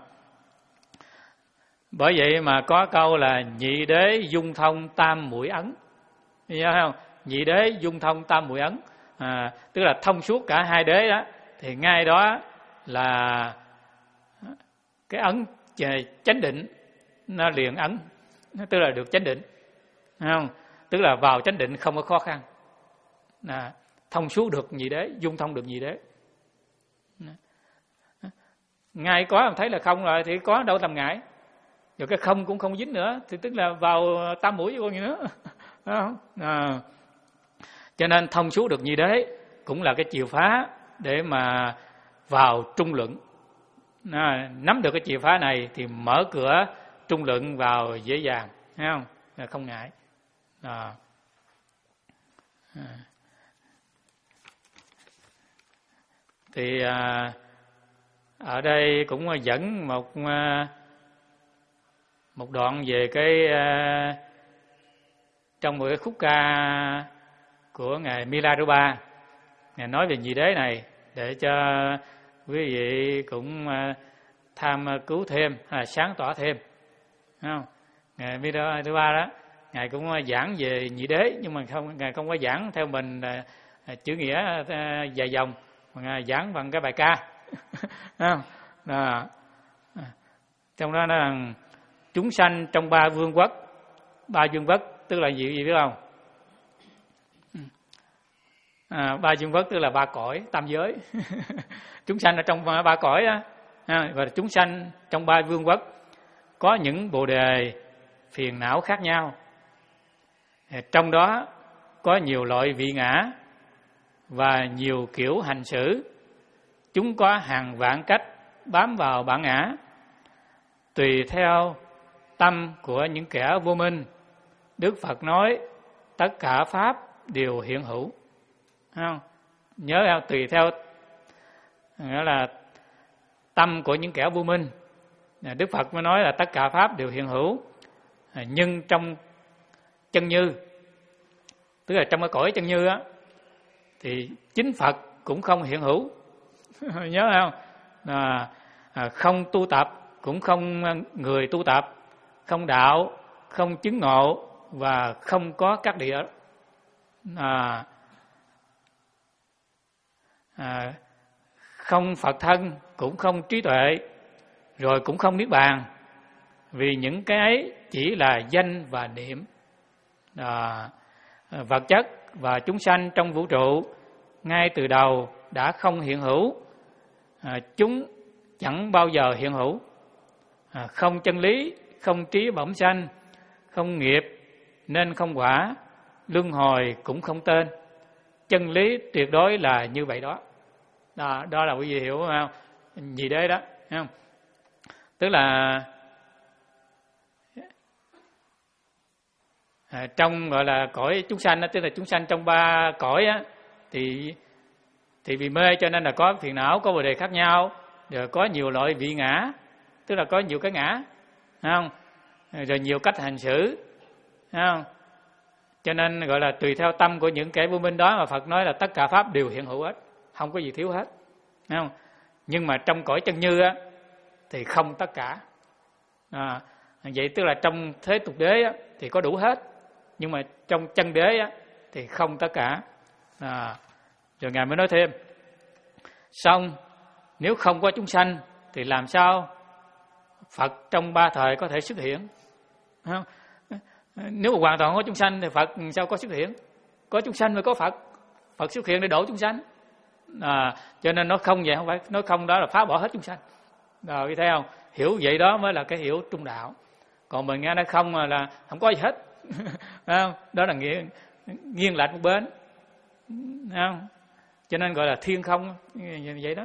Bởi vậy mà có câu là nhị đế dung thông tam muội ấn, hiểu không? Nhị đế dung thông tam muội ấn, à, tức là thông suốt cả hai đế đó, thì ngay đó là cái ấn chánh định nó liền ấn, tức là được chánh định, hiểu không? Tức là vào chánh định không có khó khăn. À, thông suốt được nhị đế, dung thông được nhị đế. Ngài có mà thấy là không rồi thì có đâu tầm ngại. Rồi cái không cũng không dính nữa thì tức là vào tam mũi còn gì nữa. À. Cho nên thông suốt được nhị đế cũng là cái chìa khóa để mà vào trung luận. À, nắm được cái chìa khóa này thì mở cửa trung luận vào dễ dàng, thấy không? Không ngại. À. À. Thì à, ở đây cũng dẫn một một đoạn về cái à, trong một cái khúc ca của ngài Milarepa, ngài nói về nhị đế này để cho quý vị cũng à, tham cứu thêm, à, sáng tỏ thêm, thấy không? Ngài Milarepa đó, ngài cũng giảng về nhị đế nhưng mà không, ngài không có giảng theo mình à, chữ nghĩa à, dài dòng, mà ngài giảng bằng cái bài ca. Không? À, trong đó là chúng sanh trong ba vương quốc. Ba vương quốc tức là gì, gì biết không? À, ba vương quốc tức là ba cõi tam giới. Chúng sanh ở trong ba cõi đó, à, và chúng sanh trong ba vương quốc có những bồ đề phiền não khác nhau. Trong đó có nhiều loại vị ngã và nhiều kiểu hành xử. Chúng có hàng vạn cách bám vào bản ngã, tùy theo tâm của những kẻ vô minh. Đức Phật nói tất cả pháp đều hiện hữu. Không? Nhớ không? Tùy theo nghĩa là tâm của những kẻ vô minh. Đức Phật mới nói là tất cả pháp đều hiện hữu. Nhưng trong chân như, tức là trong cái cõi chân như á, thì chính Phật cũng không hiện hữu. Nhớ không? À, à, không tu tập, cũng không người tu tập, không đạo, không chứng ngộ và không có các địa. À, à, không Phật thân, cũng không trí tuệ, rồi cũng không niết bàn. Vì những cái ấy chỉ là danh và niệm. À, vật chất và chúng sanh trong vũ trụ ngay từ đầu đã không hiện hữu. À, chúng chẳng bao giờ hiện hữu. À, không chân lý, không trí bẩm sanh, không nghiệp nên không quả, luân hồi cũng không tên. Chân lý tuyệt đối là như vậy đó. Đó, đó là quý vị hiểu không? Gì đấy đó, thấy không? Tức là à, trong gọi là cõi chúng sanh đó, tức là chúng sanh trong ba cõi á, thì thì vì mê cho nên là có phiền não, có bồ đề khác nhau, rồi có nhiều loại vị ngã, tức là có nhiều cái ngã, thấy không? Rồi nhiều cách hành xử, thấy không? Cho nên gọi là tùy theo tâm của những kẻ vô minh đó mà Phật nói là tất cả pháp đều hiện hữu hết, không có gì thiếu hết, thấy không? Nhưng mà trong cõi chân như á thì không tất cả. À, vậy tức là trong thế tục đế á, thì có đủ hết, nhưng mà trong chân đế á, thì không tất cả. À, rồi Ngài mới nói thêm, xong nếu không có chúng sanh thì làm sao Phật trong ba thời có thể xuất hiện? Không? Nếu mà hoàn toàn có chúng sanh thì Phật sao có xuất hiện? Có chúng sanh mới có Phật. Phật xuất hiện để độ chúng sanh. À, cho nên nó không vậy, không phải nói không đó là phá bỏ hết chúng sanh. Rồi thấy không? Hiểu vậy đó mới là cái hiểu trung đạo. Còn mình nghe nói không là không có gì hết. Không? Đó là nghiêng, nghiêng lệch một bên. Không? Cho nên gọi là thiên không như vậy đó.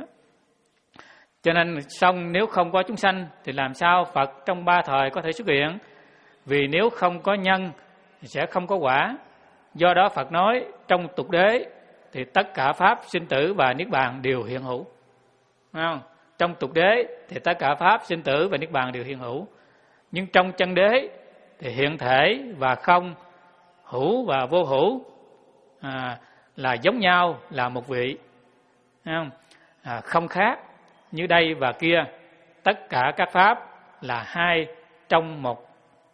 Cho nên xong nếu không có chúng sanh thì làm sao Phật trong ba thời có thể xuất hiện? Vì nếu không có nhân thì sẽ không có quả. Do đó Phật nói trong tục đế thì tất cả pháp sinh tử và niết bàn đều hiện hữu. Không? Trong tục đế thì tất cả pháp sinh tử và niết bàn đều hiện hữu. Nhưng trong chân đế thì hiện thể và không, hữu và vô hữu à, là giống nhau, là một vị. Không? À, không khác như đây và kia. Tất cả các pháp là hai trong một,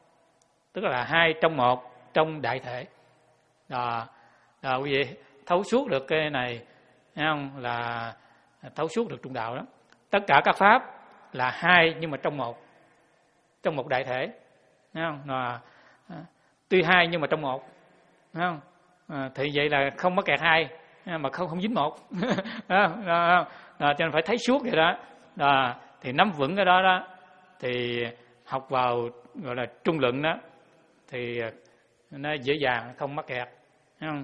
tức là hai trong một trong đại thể. Đó, đó quý vị thấu suốt được cái này, thấy không? Là thấu suốt được trung đạo đó. Tất cả các pháp là hai nhưng mà trong một, trong một đại thể, thấy không? Là, tuy hai nhưng mà trong một, thấy không? À, thì vậy là không mắc kẹt hai, mà không không dính một. Đó, đó, đó, cho nên phải thấy suốt vậy đó. Đó, thì nắm vững cái đó đó thì học vào gọi là trung luận đó thì nó dễ dàng, không mắc kẹt. Thấy không?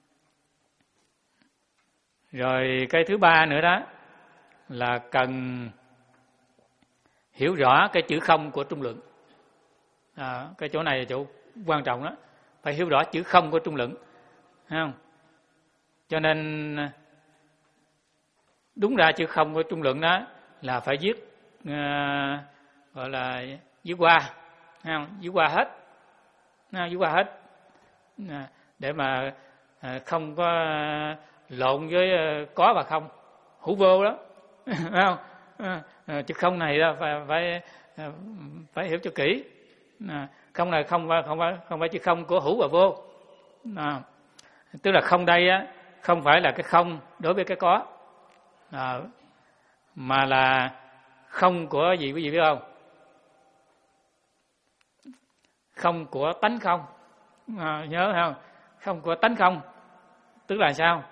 Rồi cái thứ ba nữa đó là cần hiểu rõ cái chữ không của trung luận. À, cái chỗ này là chỗ quan trọng đó, phải hiểu rõ chữ không của trung luận. Thấy không? Cho nên đúng ra chữ không của trung luận đó là phải viết uh, gọi là viết qua, thấy không? Viết qua hết, viết qua hết à, để mà uh, không có uh, lộn với uh, có và không, hữu vô đó. Thấy không? Uh, chữ không này đó phải phải uh, phải hiểu cho kỹ. À, không là không phải không phải không phải chữ không của hữu và vô. À, tức là không đây á không phải là cái không đối với cái có, à, mà là không của gì quý vị biết không? Không của tánh không. À, nhớ không? Không của tánh không tức là sao?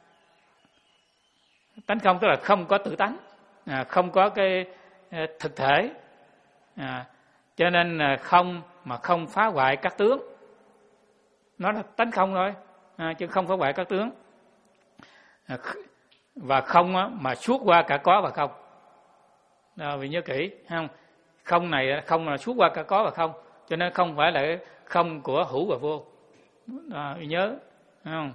Tánh không tức là không có tự tánh, à, không có cái thực thể, à, cho nên là không mà không phá hoại các tướng, nó là tánh không thôi, à, chứ không phá hoại các tướng. À, và không á, mà suốt qua cả có và không. Đó, vì nhớ kỹ không? Không này không là suốt qua cả có và không, cho nên không phải là không của hữu và vô. Đó, vì nhớ không?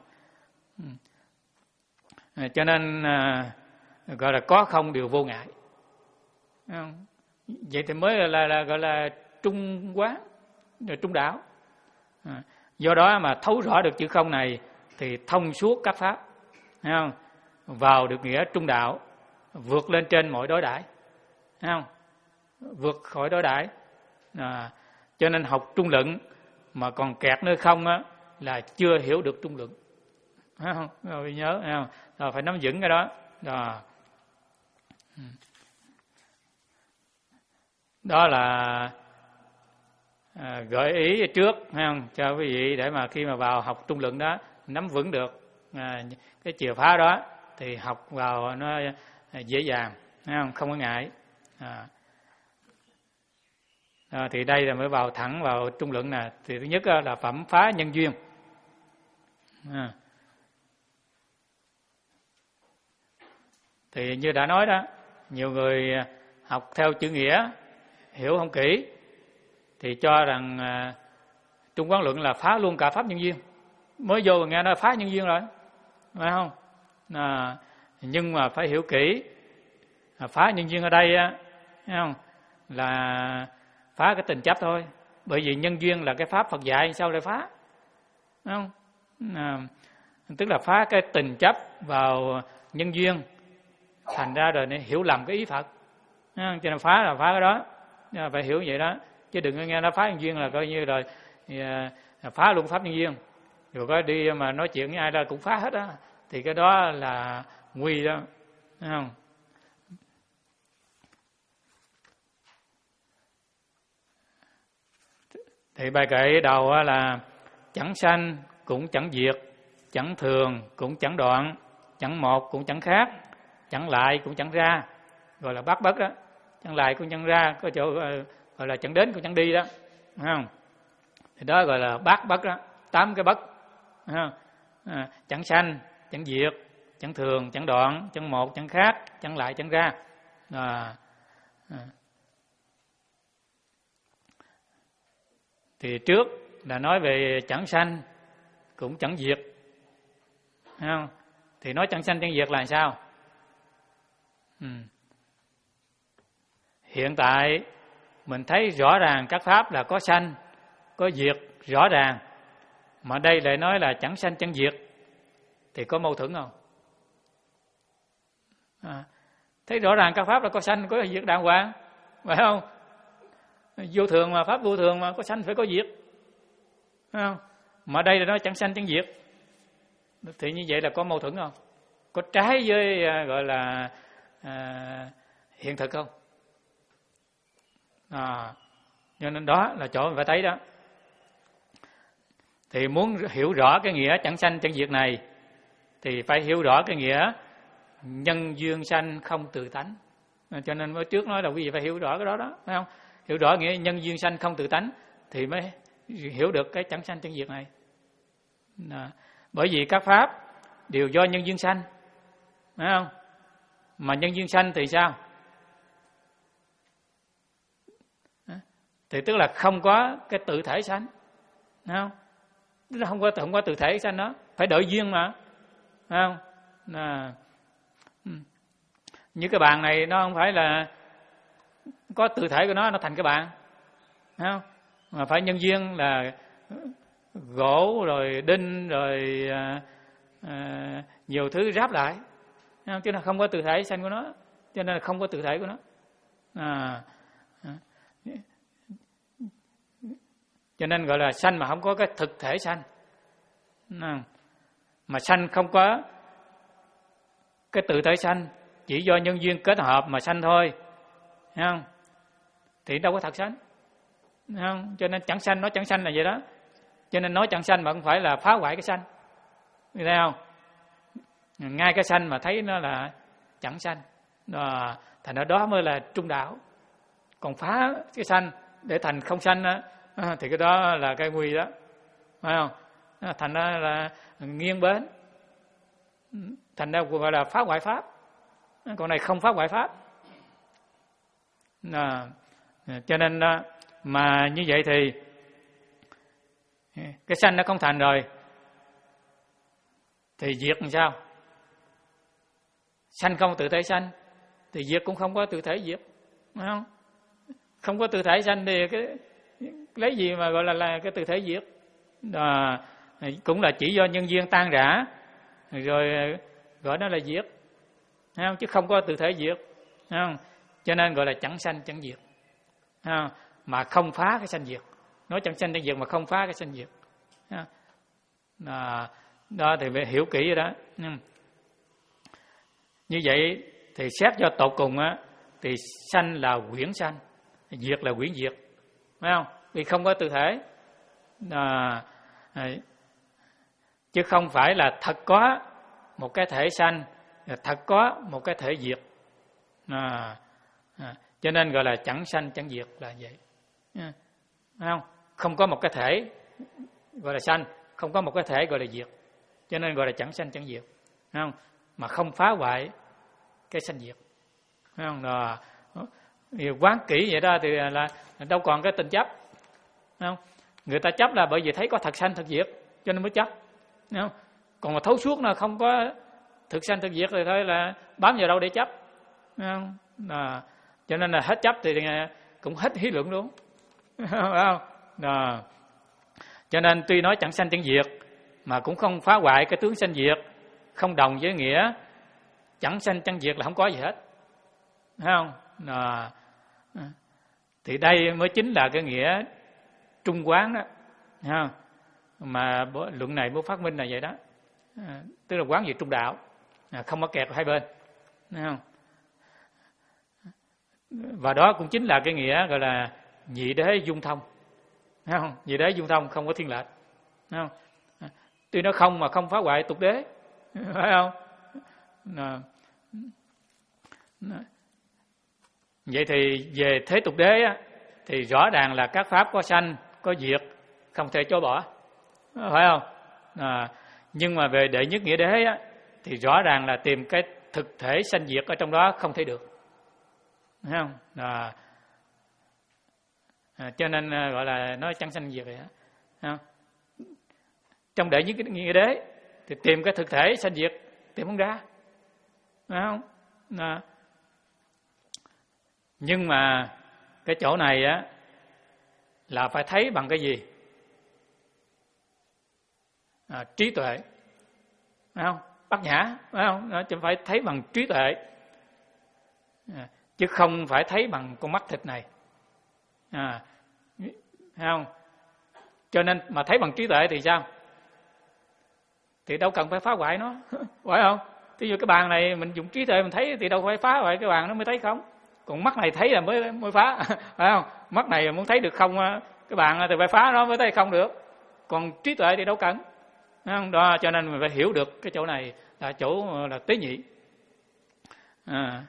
À, cho nên à, gọi là có không đều vô ngại. Không? Vậy thì mới là, là, là gọi là trung quán, trung đạo. À, do đó mà thấu rõ được chữ không này thì thông suốt các pháp, thấy không? Vào được nghĩa trung đạo, vượt lên trên mọi đối đãi, thấy không? Vượt khỏi đối đãi. À, cho nên học trung luận mà còn kẹt nơi không á là chưa hiểu được trung luận, thấy không? Rồi nhớ, thấy không? Rồi phải nắm vững cái đó. Đó, đó là à, gợi ý trước, thấy không? Cho quý vị để mà khi mà vào học trung luận đó nắm vững được à, cái chìa khóa đó thì học vào nó dễ dàng, thấy không? Không có ngại. À. À, thì đây là mới vào thẳng vào trung luận nè. Thì thứ nhất là phẩm phá nhân duyên. À. Thì như đã nói đó, nhiều người học theo chữ nghĩa hiểu không kỹ thì cho rằng à, trung quán luận là phá luôn cả pháp nhân duyên. Mới vô nghe nói phá nhân duyên rồi, phải không? À, nhưng mà phải hiểu kỹ, à, phá nhân duyên ở đây á, thấy không? Là phá cái tình chấp thôi. Bởi vì nhân duyên là cái pháp Phật dạy, sao lại phá? Thấy không? À, tức là phá cái tình chấp vào nhân duyên, thành ra rồi hiểu lầm cái ý Phật. Cho nên phá là phá cái đó, phải hiểu vậy đó, chứ đừng nghe nó phá nhân duyên là coi như rồi phá luôn pháp nhân duyên, rồi có đi mà nói chuyện với ai ra cũng phá hết á, thì cái đó là nguy đó, thấy không? Thì bài kệ đầu là chẳng sanh cũng chẳng diệt, chẳng thường cũng chẳng đoạn, chẳng một cũng chẳng khác, chẳng lại cũng chẳng ra, gọi là bát bất đó. Chẳng lại cũng chẳng ra, có chỗ gọi là chẳng đến cũng chẳng đi đó, thấy không? Thì đó gọi là bát bất đó, tám cái bất, thấy không? À, chẳng sanh, chẳng diệt, chẳng thường, chẳng đoạn, chẳng một, chẳng khác, chẳng lại, chẳng ra. À, à. Thì trước là nói về chẳng sanh cũng chẳng diệt, thấy không? Thì nói chẳng sanh chẳng diệt là sao? Ừ. Hiện tại mình thấy rõ ràng các pháp là có sanh, có diệt rõ ràng, mà đây lại nói là chẳng sanh chẳng diệt, thì có mâu thuẫn không? À, thấy rõ ràng các pháp là có sanh, có diệt đàng hoàng, phải không? Vô thường mà, pháp vô thường mà, có sanh phải có diệt, phải không? Mà đây là nói chẳng sanh chẳng diệt, thì như vậy là có mâu thuẫn không? Có trái với gọi là à, hiện thực không? À, cho nên đó là chỗ mình phải thấy đó. Thì muốn hiểu rõ cái nghĩa chẳng sanh chẳng diệt này thì phải hiểu rõ cái nghĩa nhân duyên sanh không tự tánh. Cho nên mới trước nói là quý vị phải hiểu rõ cái đó đó, phải không? Hiểu rõ nghĩa nhân duyên sanh không tự tánh thì mới hiểu được cái chẳng sanh chẳng diệt này. Đó. Bởi vì các pháp đều do nhân duyên sanh, phải không? Mà nhân duyên sanh thì sao? Thì tức là không có cái tự thể sanh, phải không? Tức là không có không có tự thể sanh đó, phải đợi duyên mà, phải không? À, như cái bàn này nó không phải là có tự thể của nó nó thành cái bàn, phải không? Mà phải nhân duyên là gỗ rồi đinh rồi à, à, nhiều thứ ráp lại, không? Chứ nó không có tự thể sanh của nó, cho nên là không có tự thể của nó. À, à. Cho nên gọi là sanh mà không có cái thực thể sanh, mà sanh không có cái tự thể sanh, chỉ do nhân duyên kết hợp mà sanh thôi, thấy không? Thì đâu có thật sanh, thấy không? Cho nên chẳng sanh, nói chẳng sanh là vậy đó. Cho nên nói chẳng sanh mà không phải là phá hoại cái sanh, thấy không? Ngay cái sanh mà thấy nó là chẳng sanh, đó, thành ra đó mới là trung đạo. Còn phá cái sanh để thành không sanh á, thì cái đó là cái nguy đó, phải không? Thành ra là nghiêng bến, thành ra gọi là phá hoại pháp. Còn này không phá hoại pháp. À, cho nên mà như vậy thì cái sanh nó không thành rồi thì diệt làm sao? Sanh không tự thể sanh thì diệt cũng không có tự thể diệt, phải không? Không có tự thể sanh thì cái lấy gì mà gọi là, là cái tự thể diệt? À, cũng là chỉ do nhân duyên tan rã rồi gọi nó là diệt, thấy không? Chứ không có tự thể diệt, thấy không? Cho nên gọi là chẳng sanh chẳng diệt, thấy không? Mà không phá cái sanh diệt. Nói chẳng sanh chẳng diệt mà không phá cái sanh diệt. À, đó thì phải hiểu kỹ rồi đó. Như vậy thì xét cho tột cùng á, thì sanh là quyển sanh, diệt là quyển diệt, phải không? Vì không có tự thể, à, chứ không phải là thật có một cái thể sanh, thật có một cái thể diệt. À, à, cho nên gọi là chẳng sanh chẳng diệt là vậy, à, phải không? Không có một cái thể gọi là sanh, không có một cái thể gọi là diệt, cho nên gọi là chẳng sanh chẳng diệt, phải không? Mà không phá hoại cái sanh diệt, phải không? Đó. Thì quán kỹ vậy đó thì là, là đâu còn cái tình chấp, phải không? Người ta chấp là bởi vì thấy có thật sanh thật diệt cho nên mới chấp, phải không? Còn mà thấu suốt là không có thực sanh thực diệt thì thôi là bám vào đâu để chấp, phải không? Đó. Cho nên là hết chấp thì cũng hết hí luận luôn, phải không? Đó. Cho nên tuy nói chẳng sanh chẳng diệt mà cũng không phá hoại cái tướng sanh diệt, không đồng với nghĩa chẳng sanh chẳng diệt là không có gì hết, phải không? Đó. Thì đây mới chính là cái nghĩa trung quán đó, thấy không? Mà luận này muốn phát minh là vậy đó, à, tức là quán về trung đạo, à, không có kẹt hai bên, thấy không? Và đó cũng chính là cái nghĩa gọi là nhị đế dung thông, thấy không? Nhị đế dung thông không có thiên lệch, thấy không? À, tuy nó không mà không phá hoại tục đế, phải không? À, vậy thì về thế tục đế á, thì rõ ràng là các pháp có sanh có diệt, không thể chối bỏ, phải không? À, nhưng mà về đệ nhất nghĩa đế á, thì rõ ràng là tìm cái thực thể sanh diệt ở trong đó không thể được, phải không? À, à, cho nên gọi là nói chẳng sanh diệt vậy á, không? Trong đệ nhất nghĩa đế thì tìm cái thực thể sanh diệt tìm không ra, phải không? À, nhưng mà cái chỗ này á là phải thấy bằng cái gì? À, trí tuệ, phải không? Bát nhã, phải không? Đó, chứ phải thấy bằng trí tuệ, à, chứ không phải thấy bằng con mắt thịt này, à, phải không? Cho nên mà thấy bằng trí tuệ thì sao? Thì đâu cần phải phá hoại nó, phải không? Ví dụ cái bàn này mình dùng trí tuệ mình thấy thì đâu phải phá hoại cái bàn nó mới thấy không? Còn mắt này thấy là mới mới phá, phải không? Mắt này muốn thấy được không cái bàn thì phải phá nó mới thấy không được. Còn trí tuệ thì đâu cần, phải không? Đó, cho nên mình phải hiểu được cái chỗ này là chỗ là tế nhị. À,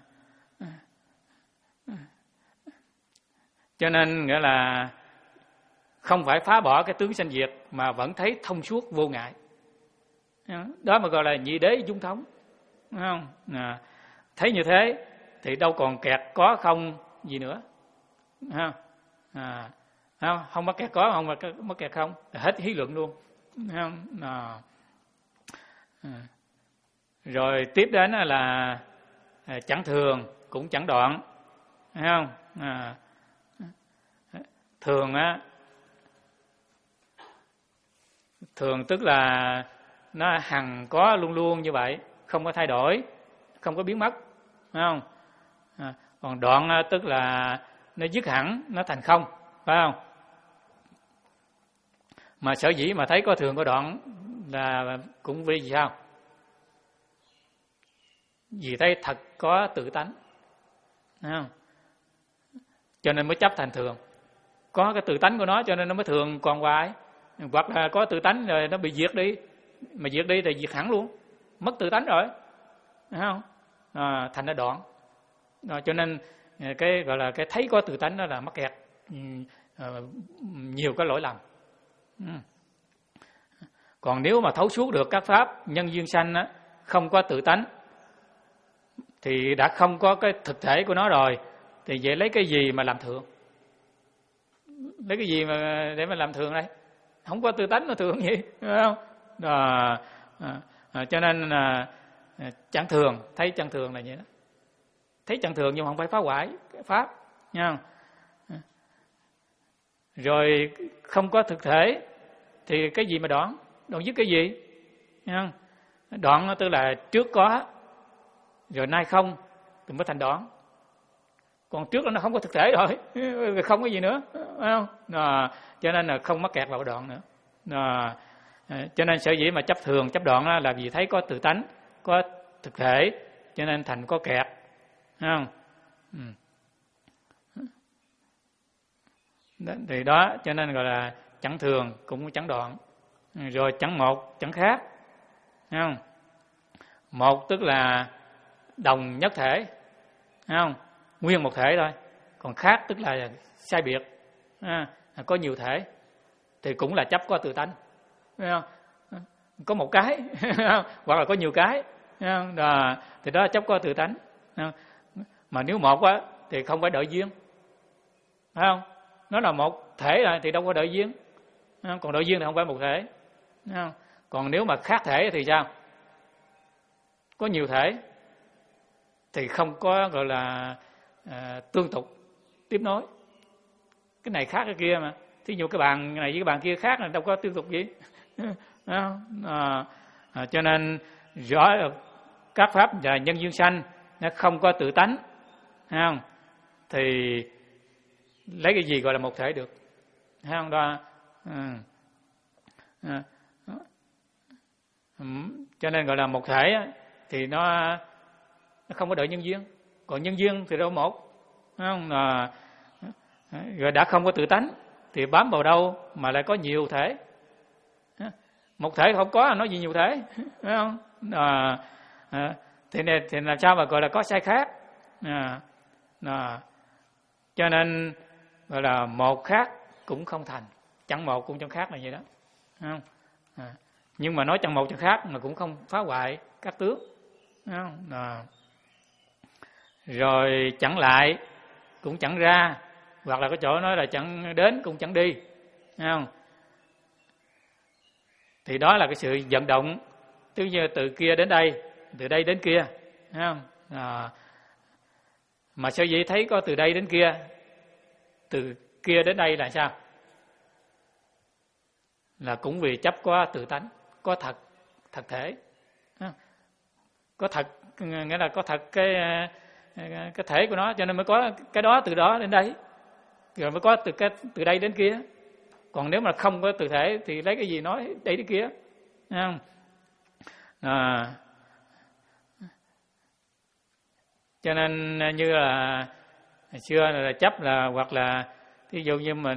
cho nên nghĩa là không phải phá bỏ cái tướng sanh diệt mà vẫn thấy thông suốt vô ngại. Đó mà gọi là nhị đế dung thống, đúng không? À, thấy như thế thì đâu còn kẹt có không gì nữa, ha? À, không, không mắc kẹt có, không mắc kẹt không, hết hí luận luôn, không? À, à. Rồi tiếp đến là chẳng thường cũng chẳng đoạn, thấy không? À, thường á, thường tức là nó hằng có luôn luôn như vậy, không có thay đổi, không có biến mất, phải không? À, còn đoạn tức là nó dứt hẳn, nó thành không, phải không? Mà sở dĩ mà thấy có thường có đoạn là cũng vì sao? Vì thấy thật có tự tánh, phải không? Cho nên mới chấp thành thường. Có cái tự tánh của nó cho nên nó mới thường còn hoài. Hoặc là có tự tánh rồi nó bị diệt đi, mà diệt đi thì diệt hẳn luôn, mất tự tánh rồi, phải không? À, thành ra đoạn. À, cho nên cái gọi là cái thấy có tự tánh đó là mắc kẹt à, nhiều cái lỗi lầm. Ừ. Còn nếu mà thấu suốt được các pháp nhân duyên sanh á, không có tự tánh thì đã không có cái thực thể của nó rồi, thì vậy lấy cái gì mà làm thường? Lấy cái gì mà để mà làm thường đây? Không có tự tánh mà thường gì, phải không? À, à, à, cho nên là à, chẳng thường, thấy chẳng thường là vậy đó. Thấy chẳng thường nhưng mà không phải phá hoại cái pháp, nha không? À. Rồi không có thực thể thì cái gì mà đoạn? Đoạn dứt cái gì? Nha không? Đoạn nó tức là trước có rồi nay không thì mới thành đoạn. Còn trước nó không có thực thể rồi, không có gì nữa, phải không? À, cho nên là không mắc kẹt vào đoạn nữa. À, cho nên sở dĩ mà chấp thường, chấp đoạn là vì thấy có tự tánh, có thực thể, cho nên thành có kẹt, phải không? Ừ. Thì đó, cho nên gọi là chẳng thường cũng chẳng đoạn, rồi chẳng một, chẳng khác, phải không? Một tức là đồng nhất thể, phải không? Nguyên một thể thôi. Còn khác tức là sai biệt, à, có nhiều thể thì cũng là chấp có tự tánh, phải không? Có một cái hoặc là có nhiều cái, à, thì đó là chấp có tự tánh. Mà nếu một á thì không phải đợi duyên, phải không? Nó là một thể rồi thì đâu có đợi duyên, còn đợi duyên thì không phải một thể, phải không? Còn nếu mà khác thể thì sao? Có nhiều thể thì không có gọi là à, tương tục tiếp nối, cái này khác cái kia mà. Thí dụ cái bàn này với cái bàn kia khác là đâu có tương tục gì. À, à, cho nên rõ các pháp là nhân duyên sanh nó không có tự tánh, thấy không? Thì lấy cái gì gọi là một thể được, thấy không? Đó. À, à, cho nên gọi là một thể thì nó nó không có đợi nhân duyên. Còn nhân duyên thì đâu một, thấy không? À, rồi đã không có tự tánh thì bám vào đâu mà lại có nhiều thể. Một thể không có nói gì nhiều thể, phải không? À, à, thì, thì làm sao mà gọi là có sai khác? À, à, cho nên gọi là một khác cũng không thành, chẳng một cũng chẳng khác là vậy đó, phải không? À, nhưng mà nói chẳng một chẳng khác mà cũng không phá hoại các tướng, phải không? À, rồi chẳng lại cũng chẳng ra, hoặc là có chỗ nói là chẳng đến cũng chẳng đi, thấy không? Thì đó là cái sự vận động, tức như từ kia đến đây, từ đây đến kia, thấy không? À, mà sở dĩ thấy có từ đây đến kia, từ kia đến đây là sao? Là cũng vì chấp có tự tánh, có thật, thật thể, có thật, nghĩa là có thật cái cái thể của nó, cho nên mới có cái đó từ đó đến đây, rồi mới có từ cái từ đây đến kia. Còn nếu mà không có tự thể thì lấy cái gì nói đây đến kia, thấy không? À, cho nên như là hồi xưa là chấp là, hoặc là ví dụ như mình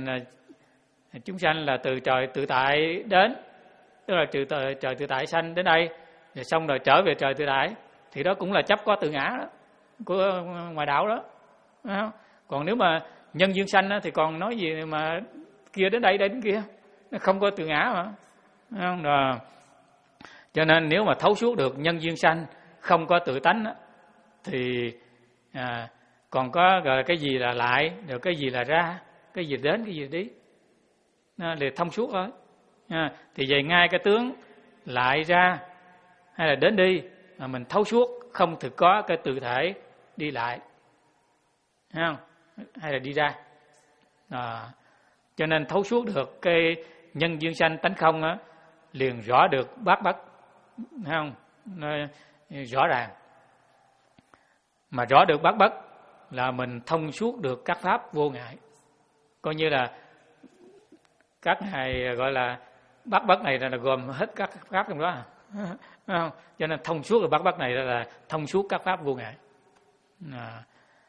chúng sanh là từ trời tự tại đến, tức là từ trời tự tại sanh đến đây, rồi xong rồi trở về trời tự tại, thì đó cũng là chấp có tự ngã đó, của ngoài đạo đó. Không? Còn nếu mà nhân duyên sanh đó, thì còn nói gì mà kia đến đây, đây đến kia, nó không có tự ngã mà. Không? Rồi. Cho nên nếu mà thấu suốt được nhân duyên sanh không có tự tánh đó, thì à, còn có gọi là cái gì là lại, rồi cái gì là ra, cái gì đến, cái gì đi, nó liền thông suốt thôi. À, thì về ngay cái tướng lại ra hay là đến đi mà mình thấu suốt, không thực có cái tự thể đi lại, thấy không? Hay là đi ra. À, cho nên thấu suốt được cái nhân duyên sanh tánh không á, liền rõ được bát bất, thấy không? Nó rõ ràng. Mà rõ được bát bất là mình thông suốt được các pháp vô ngại. Coi như là các ngài gọi là bát bất này là gồm hết các pháp trong đó. Không? Cho nên thông suốt được bát bất này là thông suốt các pháp vô ngại. À.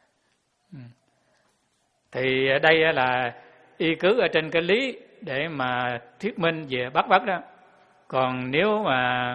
Thì ở đây là y cứ ở trên cái lý để mà thuyết minh về bát bất đó. Còn nếu mà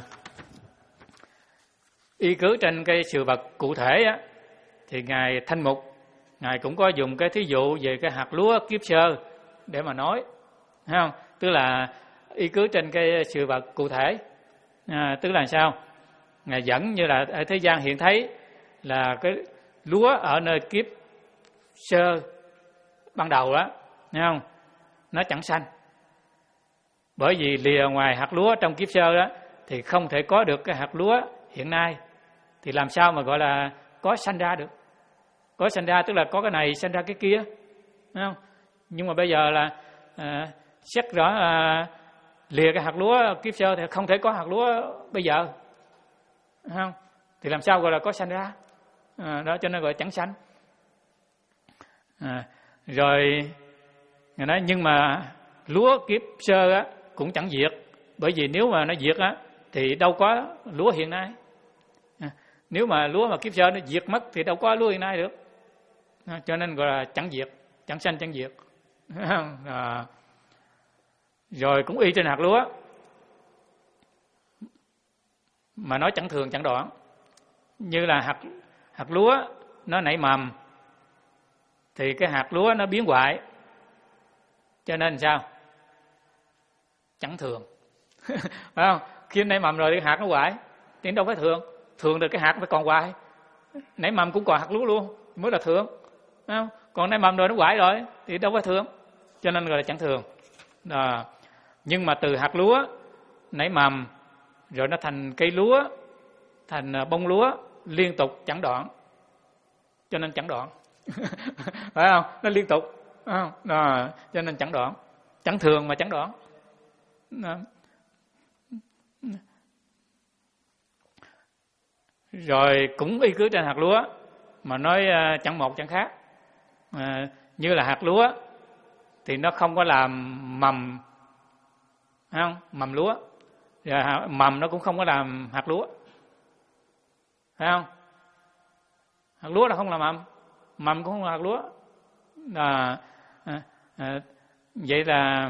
y cứ trên cái sự vật cụ thể á, thì ngài Thanh Mục ngài cũng có dùng cái thí dụ về cái hạt lúa kiếp sơ để mà nói, thấy không? Tức là y cứ trên cái sự vật cụ thể. À, tức là sao? Ngài dẫn như là ở thế gian hiện thấy là cái lúa ở nơi kiếp sơ ban đầu đó, thấy không? Nó chẳng sanh. Bởi vì lìa ngoài hạt lúa trong kiếp sơ đó thì không thể có được cái hạt lúa hiện nay. Thì làm sao mà gọi là có sanh ra được? Có sanh ra tức là có cái này sanh ra cái kia, thấy không? Nhưng mà bây giờ là à, xét rõ à, lìa cái hạt lúa kiếp sơ thì không thể có hạt lúa bây giờ, thấy không? Thì làm sao gọi là có sanh ra? À, đó cho nên gọi là chẳng sanh. À, rồi người nói nhưng mà lúa kiếp sơ á, cũng chẳng diệt, bởi vì nếu mà nó diệt á thì đâu có lúa hiện nay. À, nếu mà lúa mà kiếp sơ nó diệt mất thì đâu có lúa hiện nay được. À, cho nên gọi là chẳng diệt, chẳng sanh chẳng diệt. À, rồi cũng y trên hạt lúa mà nói chẳng thường chẳng đoạn. Như là hạt hạt lúa nó nảy mầm thì cái hạt lúa nó biến hoại, cho nên sao? Chẳng thường. Phải không? Khi nảy mầm rồi thì hạt nó hoại thì đâu phải thường. Thường được cái hạt phải còn hoại. Nảy mầm cũng còn hạt lúa luôn mới là thường. Phải không? Còn nảy mầm rồi nó hoại rồi thì đâu phải thường. Cho nên gọi là chẳng thường. À, nhưng mà từ hạt lúa nảy mầm rồi nó thành cây lúa, thành bông lúa liên tục chẳng đoạn, cho nên chẳng đoạn. Phải không? Nó liên tục, phải không? À, cho nên chẳng đoạn, chẳng thường mà chẳng đoạn. À. Rồi cũng y cứ trên hạt lúa mà nói chẳng một chẳng khác. À, như là hạt lúa thì nó không có làm mầm, phải không? Mầm lúa. Rồi mầm nó cũng không có làm hạt lúa, phải không? Hạt lúa nó không làm mầm, mầm cũng không là hạt lúa. À, à, à, vậy là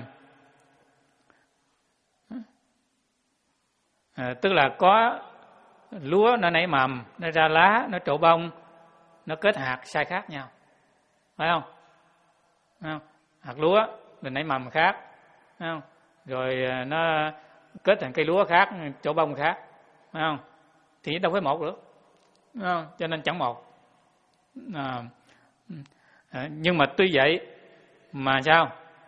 à, tức là có lúa nó nảy mầm, nó ra lá, nó trổ bông, nó kết hạt sai khác nhau, phải không? Phải không? Hạt lúa rồi nảy mầm khác, phải không? Rồi nó kết thành cây lúa khác, trổ bông khác, phải không? Thì đâu phải một được, phải không? Cho nên chẳng một. À, à, nhưng mà tuy vậy mà sao?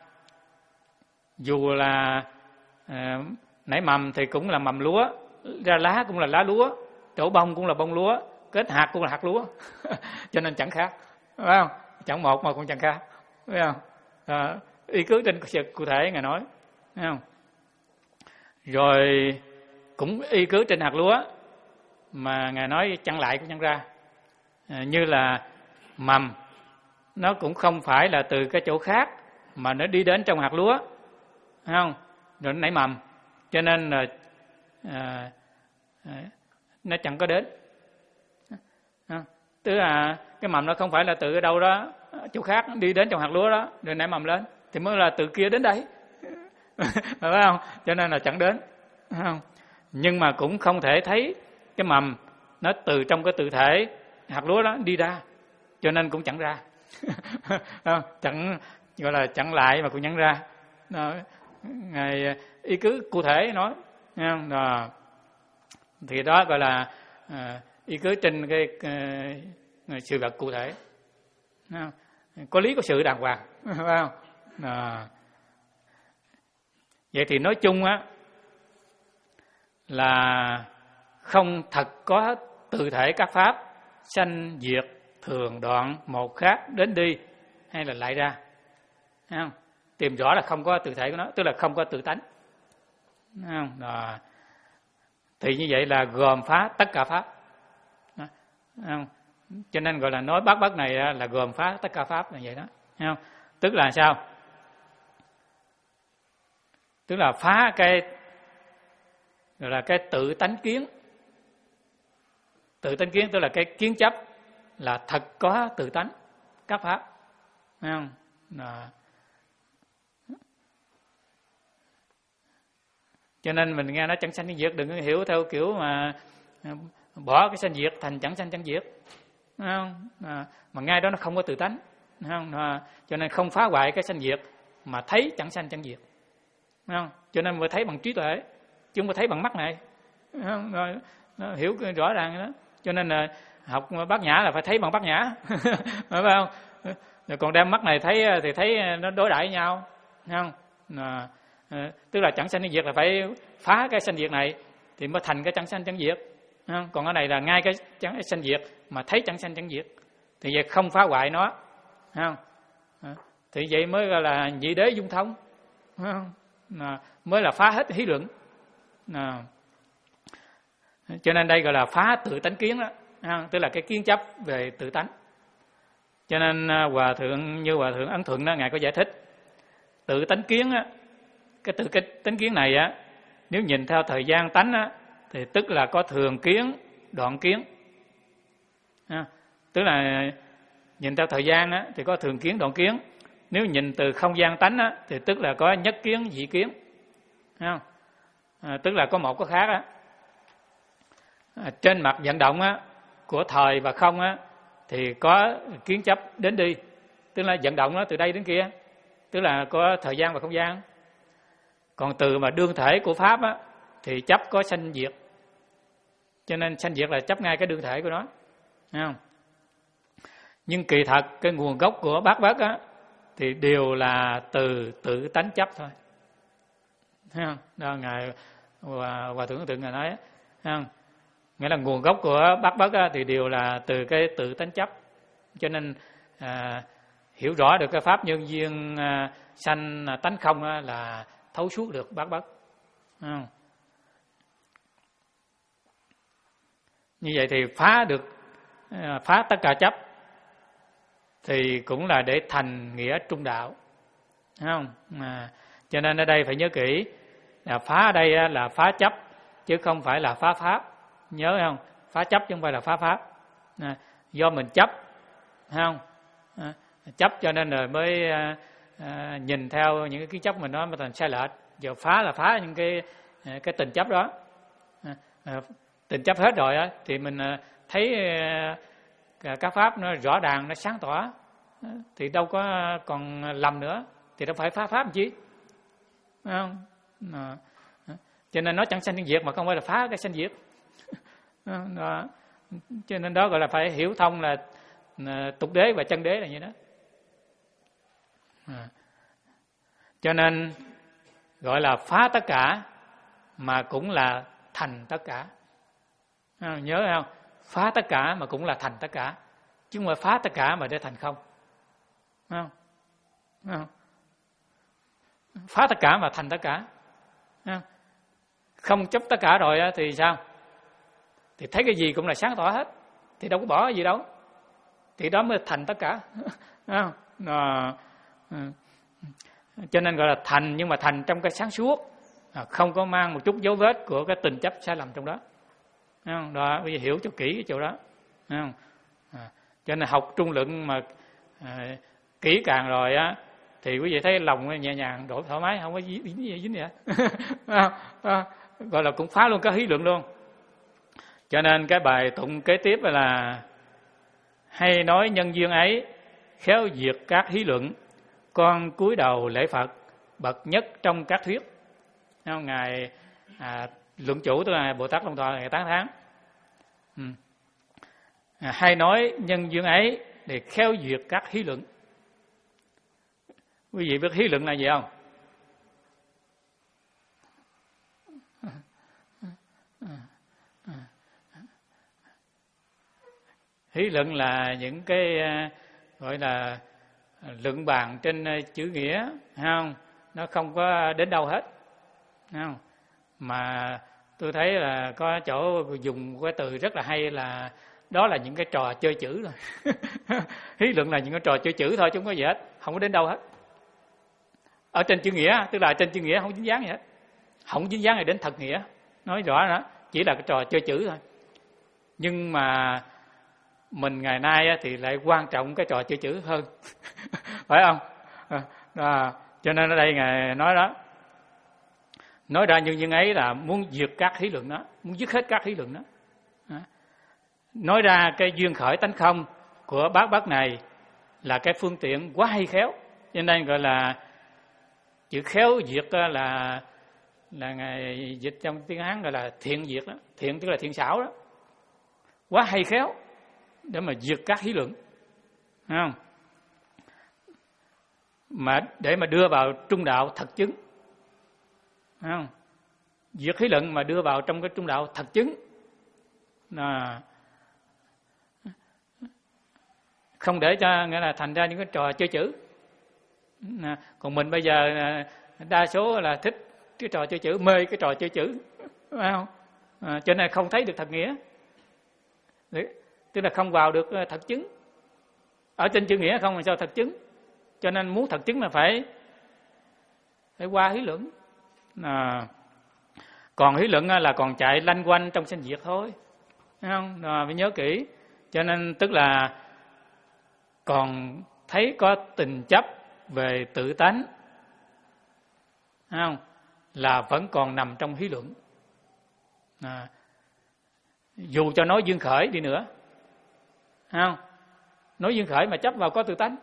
Dù là à, nảy mầm thì cũng là mầm lúa, ra lá cũng là lá lúa, trổ bông cũng là bông lúa, kết hạt cũng là hạt lúa. Cho nên chẳng khác, phải không? Chẳng một mà cũng chẳng khác, phải không? À, y cứ trên sự cụ thể Ngài nói, phải không? Rồi cũng y cứ trên hạt lúa mà Ngài nói chẳng lại cũng chẳng ra. À, như là mầm nó cũng không phải là từ cái chỗ khác mà nó đi đến trong hạt lúa, phải không? Rồi nó nảy mầm, cho nên là à, à, nó chẳng có đến. À, tức là cái mầm nó không phải là từ ở đâu đó chỗ khác đi đến trong hạt lúa đó rồi nảy mầm lên thì mới là từ kia đến đây. Phải không? Cho nên là chẳng đến, phải không? nhưng mà cũng không thể thấy cái mầm nó từ trong cái tự thể hạt lúa đó đi ra, cho nên cũng chẳng ra. Chẳng gọi là chẳng lại mà cũng chẳng ra. Đó, Ngài ý cứ cụ thể nói, đó. Thì đó gọi là à, ý cứ trên cái, cái, cái sự vật cụ thể, có lý có sự đàng hoàng, phải không? À. Vậy thì nói chung á là không thật có tự thể các pháp sanh diệt thường đoạn một khác đến đi hay là lại ra, thấy không? Tìm rõ là không có tự thể của nó, tức là không có tự tánh, thấy không? Đó. Thì như vậy là gồm phá tất cả pháp, đó. Thấy không? Cho nên gọi là nói bát bất này là gồm phá tất cả pháp là vậy đó, thấy không? Tức là sao? Tức là phá cái gọi là cái tự tánh kiến. Tự tánh kiến tức là cái kiến chấp là thật có tự tánh các pháp, thấy không? Đó. Cho nên mình nghe nó chẳng sanh chẳng diệt, đừng có hiểu theo kiểu mà bỏ cái sanh diệt thành chẳng sanh chẳng diệt, thấy không? À, mà ngay đó nó không có tự tánh, thấy không? À, cho nên không phá hoại cái sanh diệt mà thấy chẳng sanh chẳng diệt, thấy không? Cho nên mới thấy bằng trí tuệ chứ không có thấy bằng mắt này, thấy không? Rồi, nó hiểu rõ ràng đó. Cho nên là học bát nhã là phải thấy bằng bát nhã, phải không? Rồi còn đem mắt này thấy thì thấy nó đối đãi với nhau, thấy không? À, à, tức là chẳng sanh chẳng diệt là phải phá cái sanh diệt này thì mới thành cái chẳng sanh chẳng diệt, thấy không? Còn cái này là ngay cái chẳng sanh diệt mà thấy chẳng sanh chẳng diệt thì vậy không phá hoại nó, thấy không? À, thì vậy mới gọi là nhị đế dung thông, thấy không? À, mới là phá hết hí luận. À, cho nên đây gọi là phá tự tánh kiến đó, à, tức là cái kiến chấp về tự tánh. Cho nên hòa thượng như hòa thượng Ấn Thuận đó, ngài có giải thích tự tánh kiến á, cái tự cái tánh kiến này á, nếu nhìn theo thời gian tánh á, thì tức là có thường kiến, đoạn kiến. À, tức là nhìn theo thời gian á, thì có thường kiến, đoạn kiến. Nếu nhìn từ không gian tánh á, thì tức là có nhất kiến, dị kiến. À, tức là có một có khác á. À, trên mặt vận động á, của thời và không á, thì có kiến chấp đến đi, tức là vận động nó từ đây đến kia, tức là có thời gian và không gian. Còn từ mà đương thể của pháp á, thì chấp có sanh diệt, cho nên sanh diệt là chấp ngay cái đương thể của nó, thấy không? Nhưng kỳ thật cái nguồn gốc của bát bất á, thì đều là từ tự tánh chấp thôi, thấy không? Đó ngài hòa, hòa thượng tượng ngài nói, thấy không? Nghĩa là nguồn gốc của bát bất á, thì đều là từ cái tự tánh chấp. Cho nên à, hiểu rõ được cái pháp nhân duyên à, sanh à, tánh không á, là thấu suốt được bát bất. À. Như vậy thì phá được à, phá tất cả chấp thì cũng là để thành nghĩa trung đạo, thấy không? À, cho nên ở đây phải nhớ kỹ là phá ở đây á, là phá chấp chứ không phải là phá pháp. Nhớ không? Phá chấp chứ không phải là phá pháp. À, do mình chấp, thấy không? À, chấp cho nên rồi mới à, à, nhìn theo những cái kiến chấp mình nói mà thành sai lệch. Giờ phá là phá những cái cái tình chấp đó. À, à, tình chấp hết rồi á thì mình à, thấy à, các pháp nó rõ ràng, nó sáng tỏ, à, thì đâu có còn lầm nữa, thì đâu phải phá pháp chi, thấy không? À, à, cho nên nó chẳng sanh chẳng diệt mà không phải là phá cái sanh diệt. Đó. Cho nên đó gọi là phải hiểu thông là, là tục đế và chân đế là như đó. À. Cho nên gọi là phá tất cả mà cũng là thành tất cả. À, nhớ không? Phá tất cả mà cũng là thành tất cả, chứ không phải phá tất cả mà để thành không. Không? Không? Phá tất cả mà thành tất cả. Không, không chấp tất cả rồi thì sao? Thì thấy cái gì cũng là sáng tỏ hết, thì đâu có bỏ cái gì đâu, thì đó mới thành tất cả. À, cho nên gọi là thành, nhưng mà thành trong cái sáng suốt, không có mang một chút dấu vết của cái tình chấp sai lầm trong đó. Đó, bây giờ hiểu cho kỹ cái chỗ đó. À, cho nên học trung luận mà à, kỹ càng rồi á, thì quý vị thấy lòng nhẹ nhàng, đổi thoải mái, không có dính gì dính gì hết. À, à, gọi là cũng phá luôn cái hí luận luôn. Cho nên cái bài tụng kế tiếp là: hay nói nhân duyên ấy, khéo diệt các hí luận, con cúi đầu lễ Phật, bậc nhất trong các thuyết. Ngài à, luận chủ tức là Bồ Tát Long Thọ, ngài tán thán. Ừ. À, hay nói nhân duyên ấy để khéo diệt các hí luận. Quý vị biết hí luận là gì không? Hí luận là những cái gọi là luận bàn trên chữ nghĩa, không? Nó không có đến đâu hết, không? Mà tôi thấy là có chỗ dùng cái từ rất là hay là đó là những cái trò chơi chữ rồi. Hí luận là những cái trò chơi chữ thôi chứ không có gì hết, không có đến đâu hết. Ở trên chữ nghĩa, tức là trên chữ nghĩa không dính dáng gì hết, không dính dáng gì đến thật nghĩa. Nói rõ đó, chỉ là cái trò chơi chữ thôi. Nhưng mà mình ngày nay thì lại quan trọng cái trò chơi chữ hơn. Phải không? À, cho nên ở đây ngài nói đó, nói ra nhân duyên ấy là muốn diệt các hí luận đó, muốn dứt hết các hí luận đó. Nói ra cái duyên khởi tánh không của bát bát này là cái phương tiện quá hay khéo, cho nên gọi là chữ khéo diệt là là ngài dịch trong tiếng Hán gọi là thiện diệt đó. Thiện tức là thiện xảo đó, quá hay khéo để mà diệt các hí luận, không? Mà để mà đưa vào trung đạo thật chứng, không? Diệt hí luận mà đưa vào trong cái trung đạo thật chứng, là không để cho nghĩa là thành ra những cái trò chơi chữ. À, còn mình bây giờ đa số là thích cái trò chơi chữ, mê cái trò chơi chữ, phải không? À, cho nên không thấy được thật nghĩa. Đấy, tức là không vào được thật chứng. Ở trên chữ nghĩa không làm sao thật chứng. Cho nên muốn thật chứng là phải phải qua hí luận. À, còn hí luận là còn chạy lanh quanh trong sinh diệt thôi, phải không? À, phải nhớ kỹ. Cho nên tức là còn thấy có tình chấp về tự tánh, không? Là vẫn còn nằm trong hí luận. À, dù cho nói duyên khởi đi nữa, không? Nói duyên khởi mà chấp vào có tự tánh,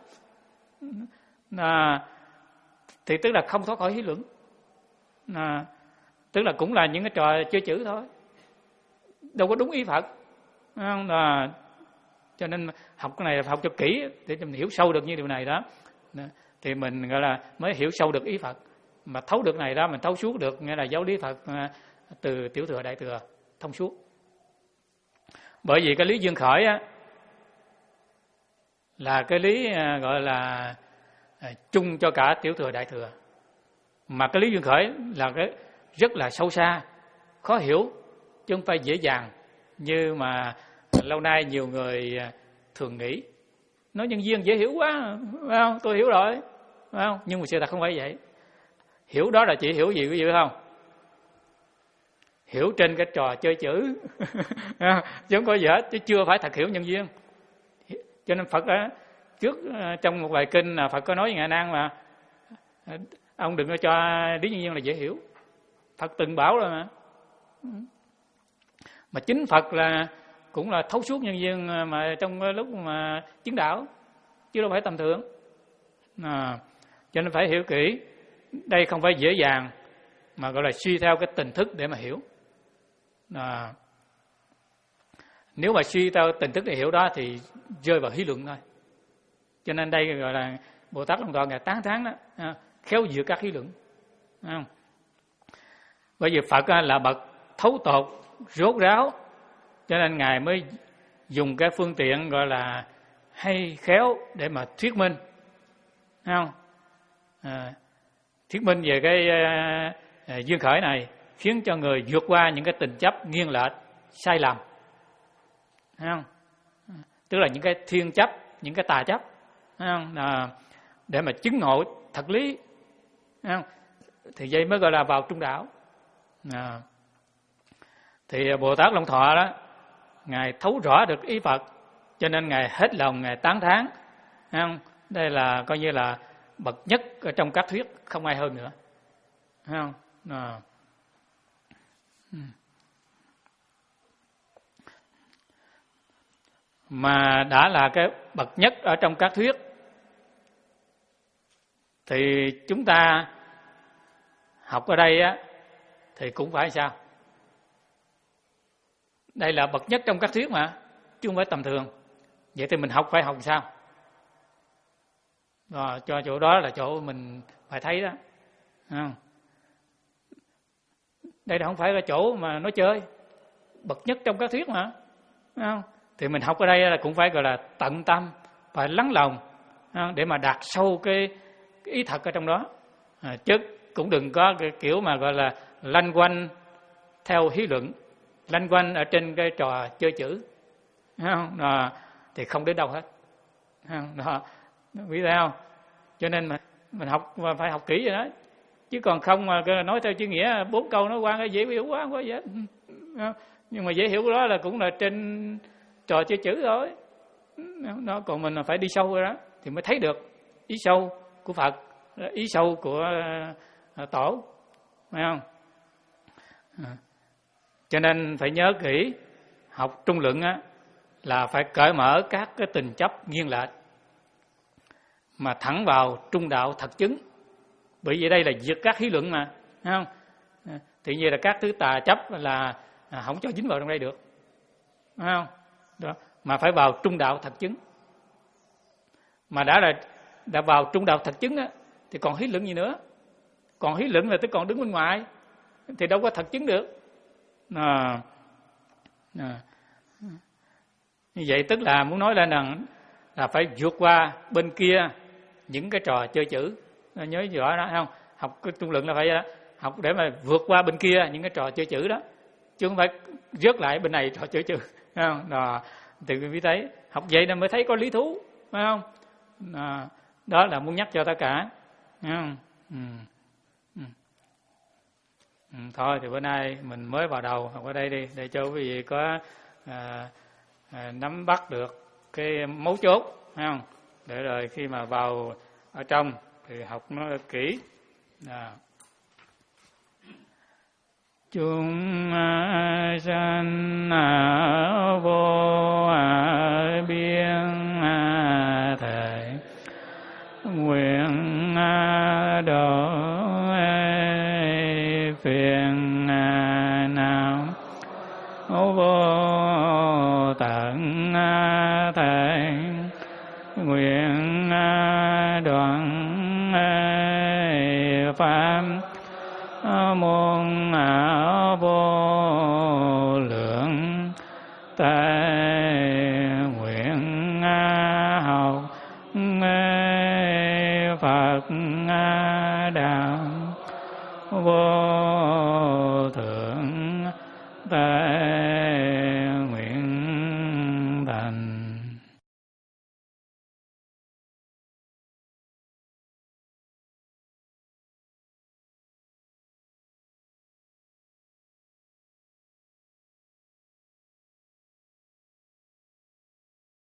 à, thì tức là không thoát khỏi hí luận. À, tức là cũng là những cái trò chơi chữ thôi, đâu có đúng ý Phật, không? À, cho nên học cái này là học cho kỹ để mình hiểu sâu được như điều này đó, thì mình gọi là mới hiểu sâu được ý Phật. Mà thấu được này đó, mình thấu suốt được nghĩa là giáo lý Phật từ tiểu thừa đại thừa thông suốt. Bởi vì cái lý duyên khởi á, là cái lý gọi là chung cho cả tiểu thừa đại thừa. Mà cái lý duyên khởi là cái rất là sâu xa, khó hiểu, chứ không phải dễ dàng như mà lâu nay nhiều người thường nghĩ. Nói nhân duyên dễ hiểu quá, phải không? Tôi hiểu rồi, phải không? Nhưng mà sự thật không phải vậy. Hiểu đó là chỉ hiểu gì quý vị biết không? Hiểu trên cái trò chơi chữ, chứ không có gì hết, chứ chưa phải thật hiểu nhân duyên. Cho nên Phật đó, trước trong một bài kinh là Phật có nói với Ngài Nan mà ông đừng có cho lý nhân duyên là dễ hiểu. Phật từng bảo rồi mà. Mà chính Phật là cũng là thấu suốt nhân duyên mà trong lúc mà chứng đạo, chứ đâu phải tầm thường. À, cho nên phải hiểu kỹ. Đây không phải dễ dàng mà gọi là suy theo cái tình thức để mà hiểu. À, nếu mà suy theo tình thức để hiểu đó thì rơi vào hí luận thôi. Cho nên đây gọi là Bồ Tát Long Thọ ngài tán thán đó, à, khéo diệt các hí luận. À, bởi vì Phật là bậc thấu tột rốt ráo, cho nên ngài mới dùng cái phương tiện gọi là hay khéo để mà thuyết minh, không? À, thuyết minh về cái uh, duyên khởi này, khiến cho người vượt qua những cái tình chấp nghiêng lệch sai lầm, không? Tức là những cái thiên chấp, những cái tà chấp, không? À, để mà chứng ngộ thật lý, không? Thì vậy mới gọi là vào trung đạo. À, thì Bồ Tát Long Thọ đó, ngài thấu rõ được ý Phật, cho nên ngài hết lòng ngài tán thán, không? Đây là coi như là bậc nhất ở trong các thuyết, không ai hơn nữa, không? À, Mà đã là cái bậc nhất ở trong các thuyết thì chúng ta học ở đây á thì cũng phải sao? Đây là bậc nhất trong các thuyết mà, chứ không phải tầm thường. Vậy thì mình học phải học sao? Rồi, cho chỗ đó là chỗ mình phải thấy đó. Không? Đây là không phải là chỗ mà nói chơi, bậc nhất trong các thuyết mà. Không? Thì mình học ở đây là cũng phải gọi là tận tâm, phải lắng lòng để mà đạt sâu cái, cái ý thật ở trong đó. À, chứ cũng đừng có cái kiểu mà gọi là lanh quanh theo lý luận, lanh quanh ở trên cái trò chơi chữ, không? Đó, thì không đến đâu hết. Không? Đó, biết không? Cho nên mà mình học phải học kỹ rồi đó, chứ còn không mà nói theo chữ nghĩa bốn câu nói qua cái dễ hiểu quá quá vậy. Nhưng mà dễ hiểu đó là cũng là trên trò chơi chữ thôi. Nó còn mình phải đi sâu rồi đó thì mới thấy được ý sâu của Phật, ý sâu của Tổ, phải không? À. Cho nên phải nhớ kỹ, học trung luận á là phải cởi mở các cái tình chấp nghiêng lệch mà thẳng vào trung đạo thật chứng. Bởi vì đây là diệt các lý luận mà, phải không? À, thì như là các thứ tà chấp là à, không cho dính vào trong đây được, phải không? Đó, mà phải vào trung đạo thật chứng. Mà đã là đã vào trung đạo thật chứng á thì còn lý luận gì nữa? Còn lý luận là tức còn đứng bên ngoài thì đâu có thật chứng được. À, à. Như vậy tức là muốn nói lên rằng là phải vượt qua bên kia những cái trò chơi chữ. Nhớ rõ đó không? Học cái trung luận là phải học để mà vượt qua bên kia những cái trò chơi chữ đó, chứ không phải rớt lại bên này trò chơi chữ, phải không? Đó, từ quý vị thấy học vậy là mới thấy có lý thú, phải không? Đó, đó là muốn nhắc cho tất cả, phải không? Ừ. Ừ. Ừ, thôi thì bữa nay mình mới vào đầu học ở đây đi để cho quý vị có à, à, nắm bắt được cái mấu chốt, phải không? Để rồi khi mà vào ở trong thì học nó kỹ. À. Chúng sanh vô biên thể nguyện độ phiền não vô tận thể nguyện đoạn pháp môn vô lượng tệ nguyện học Phật đạo vô thượng tệ nguyện thành.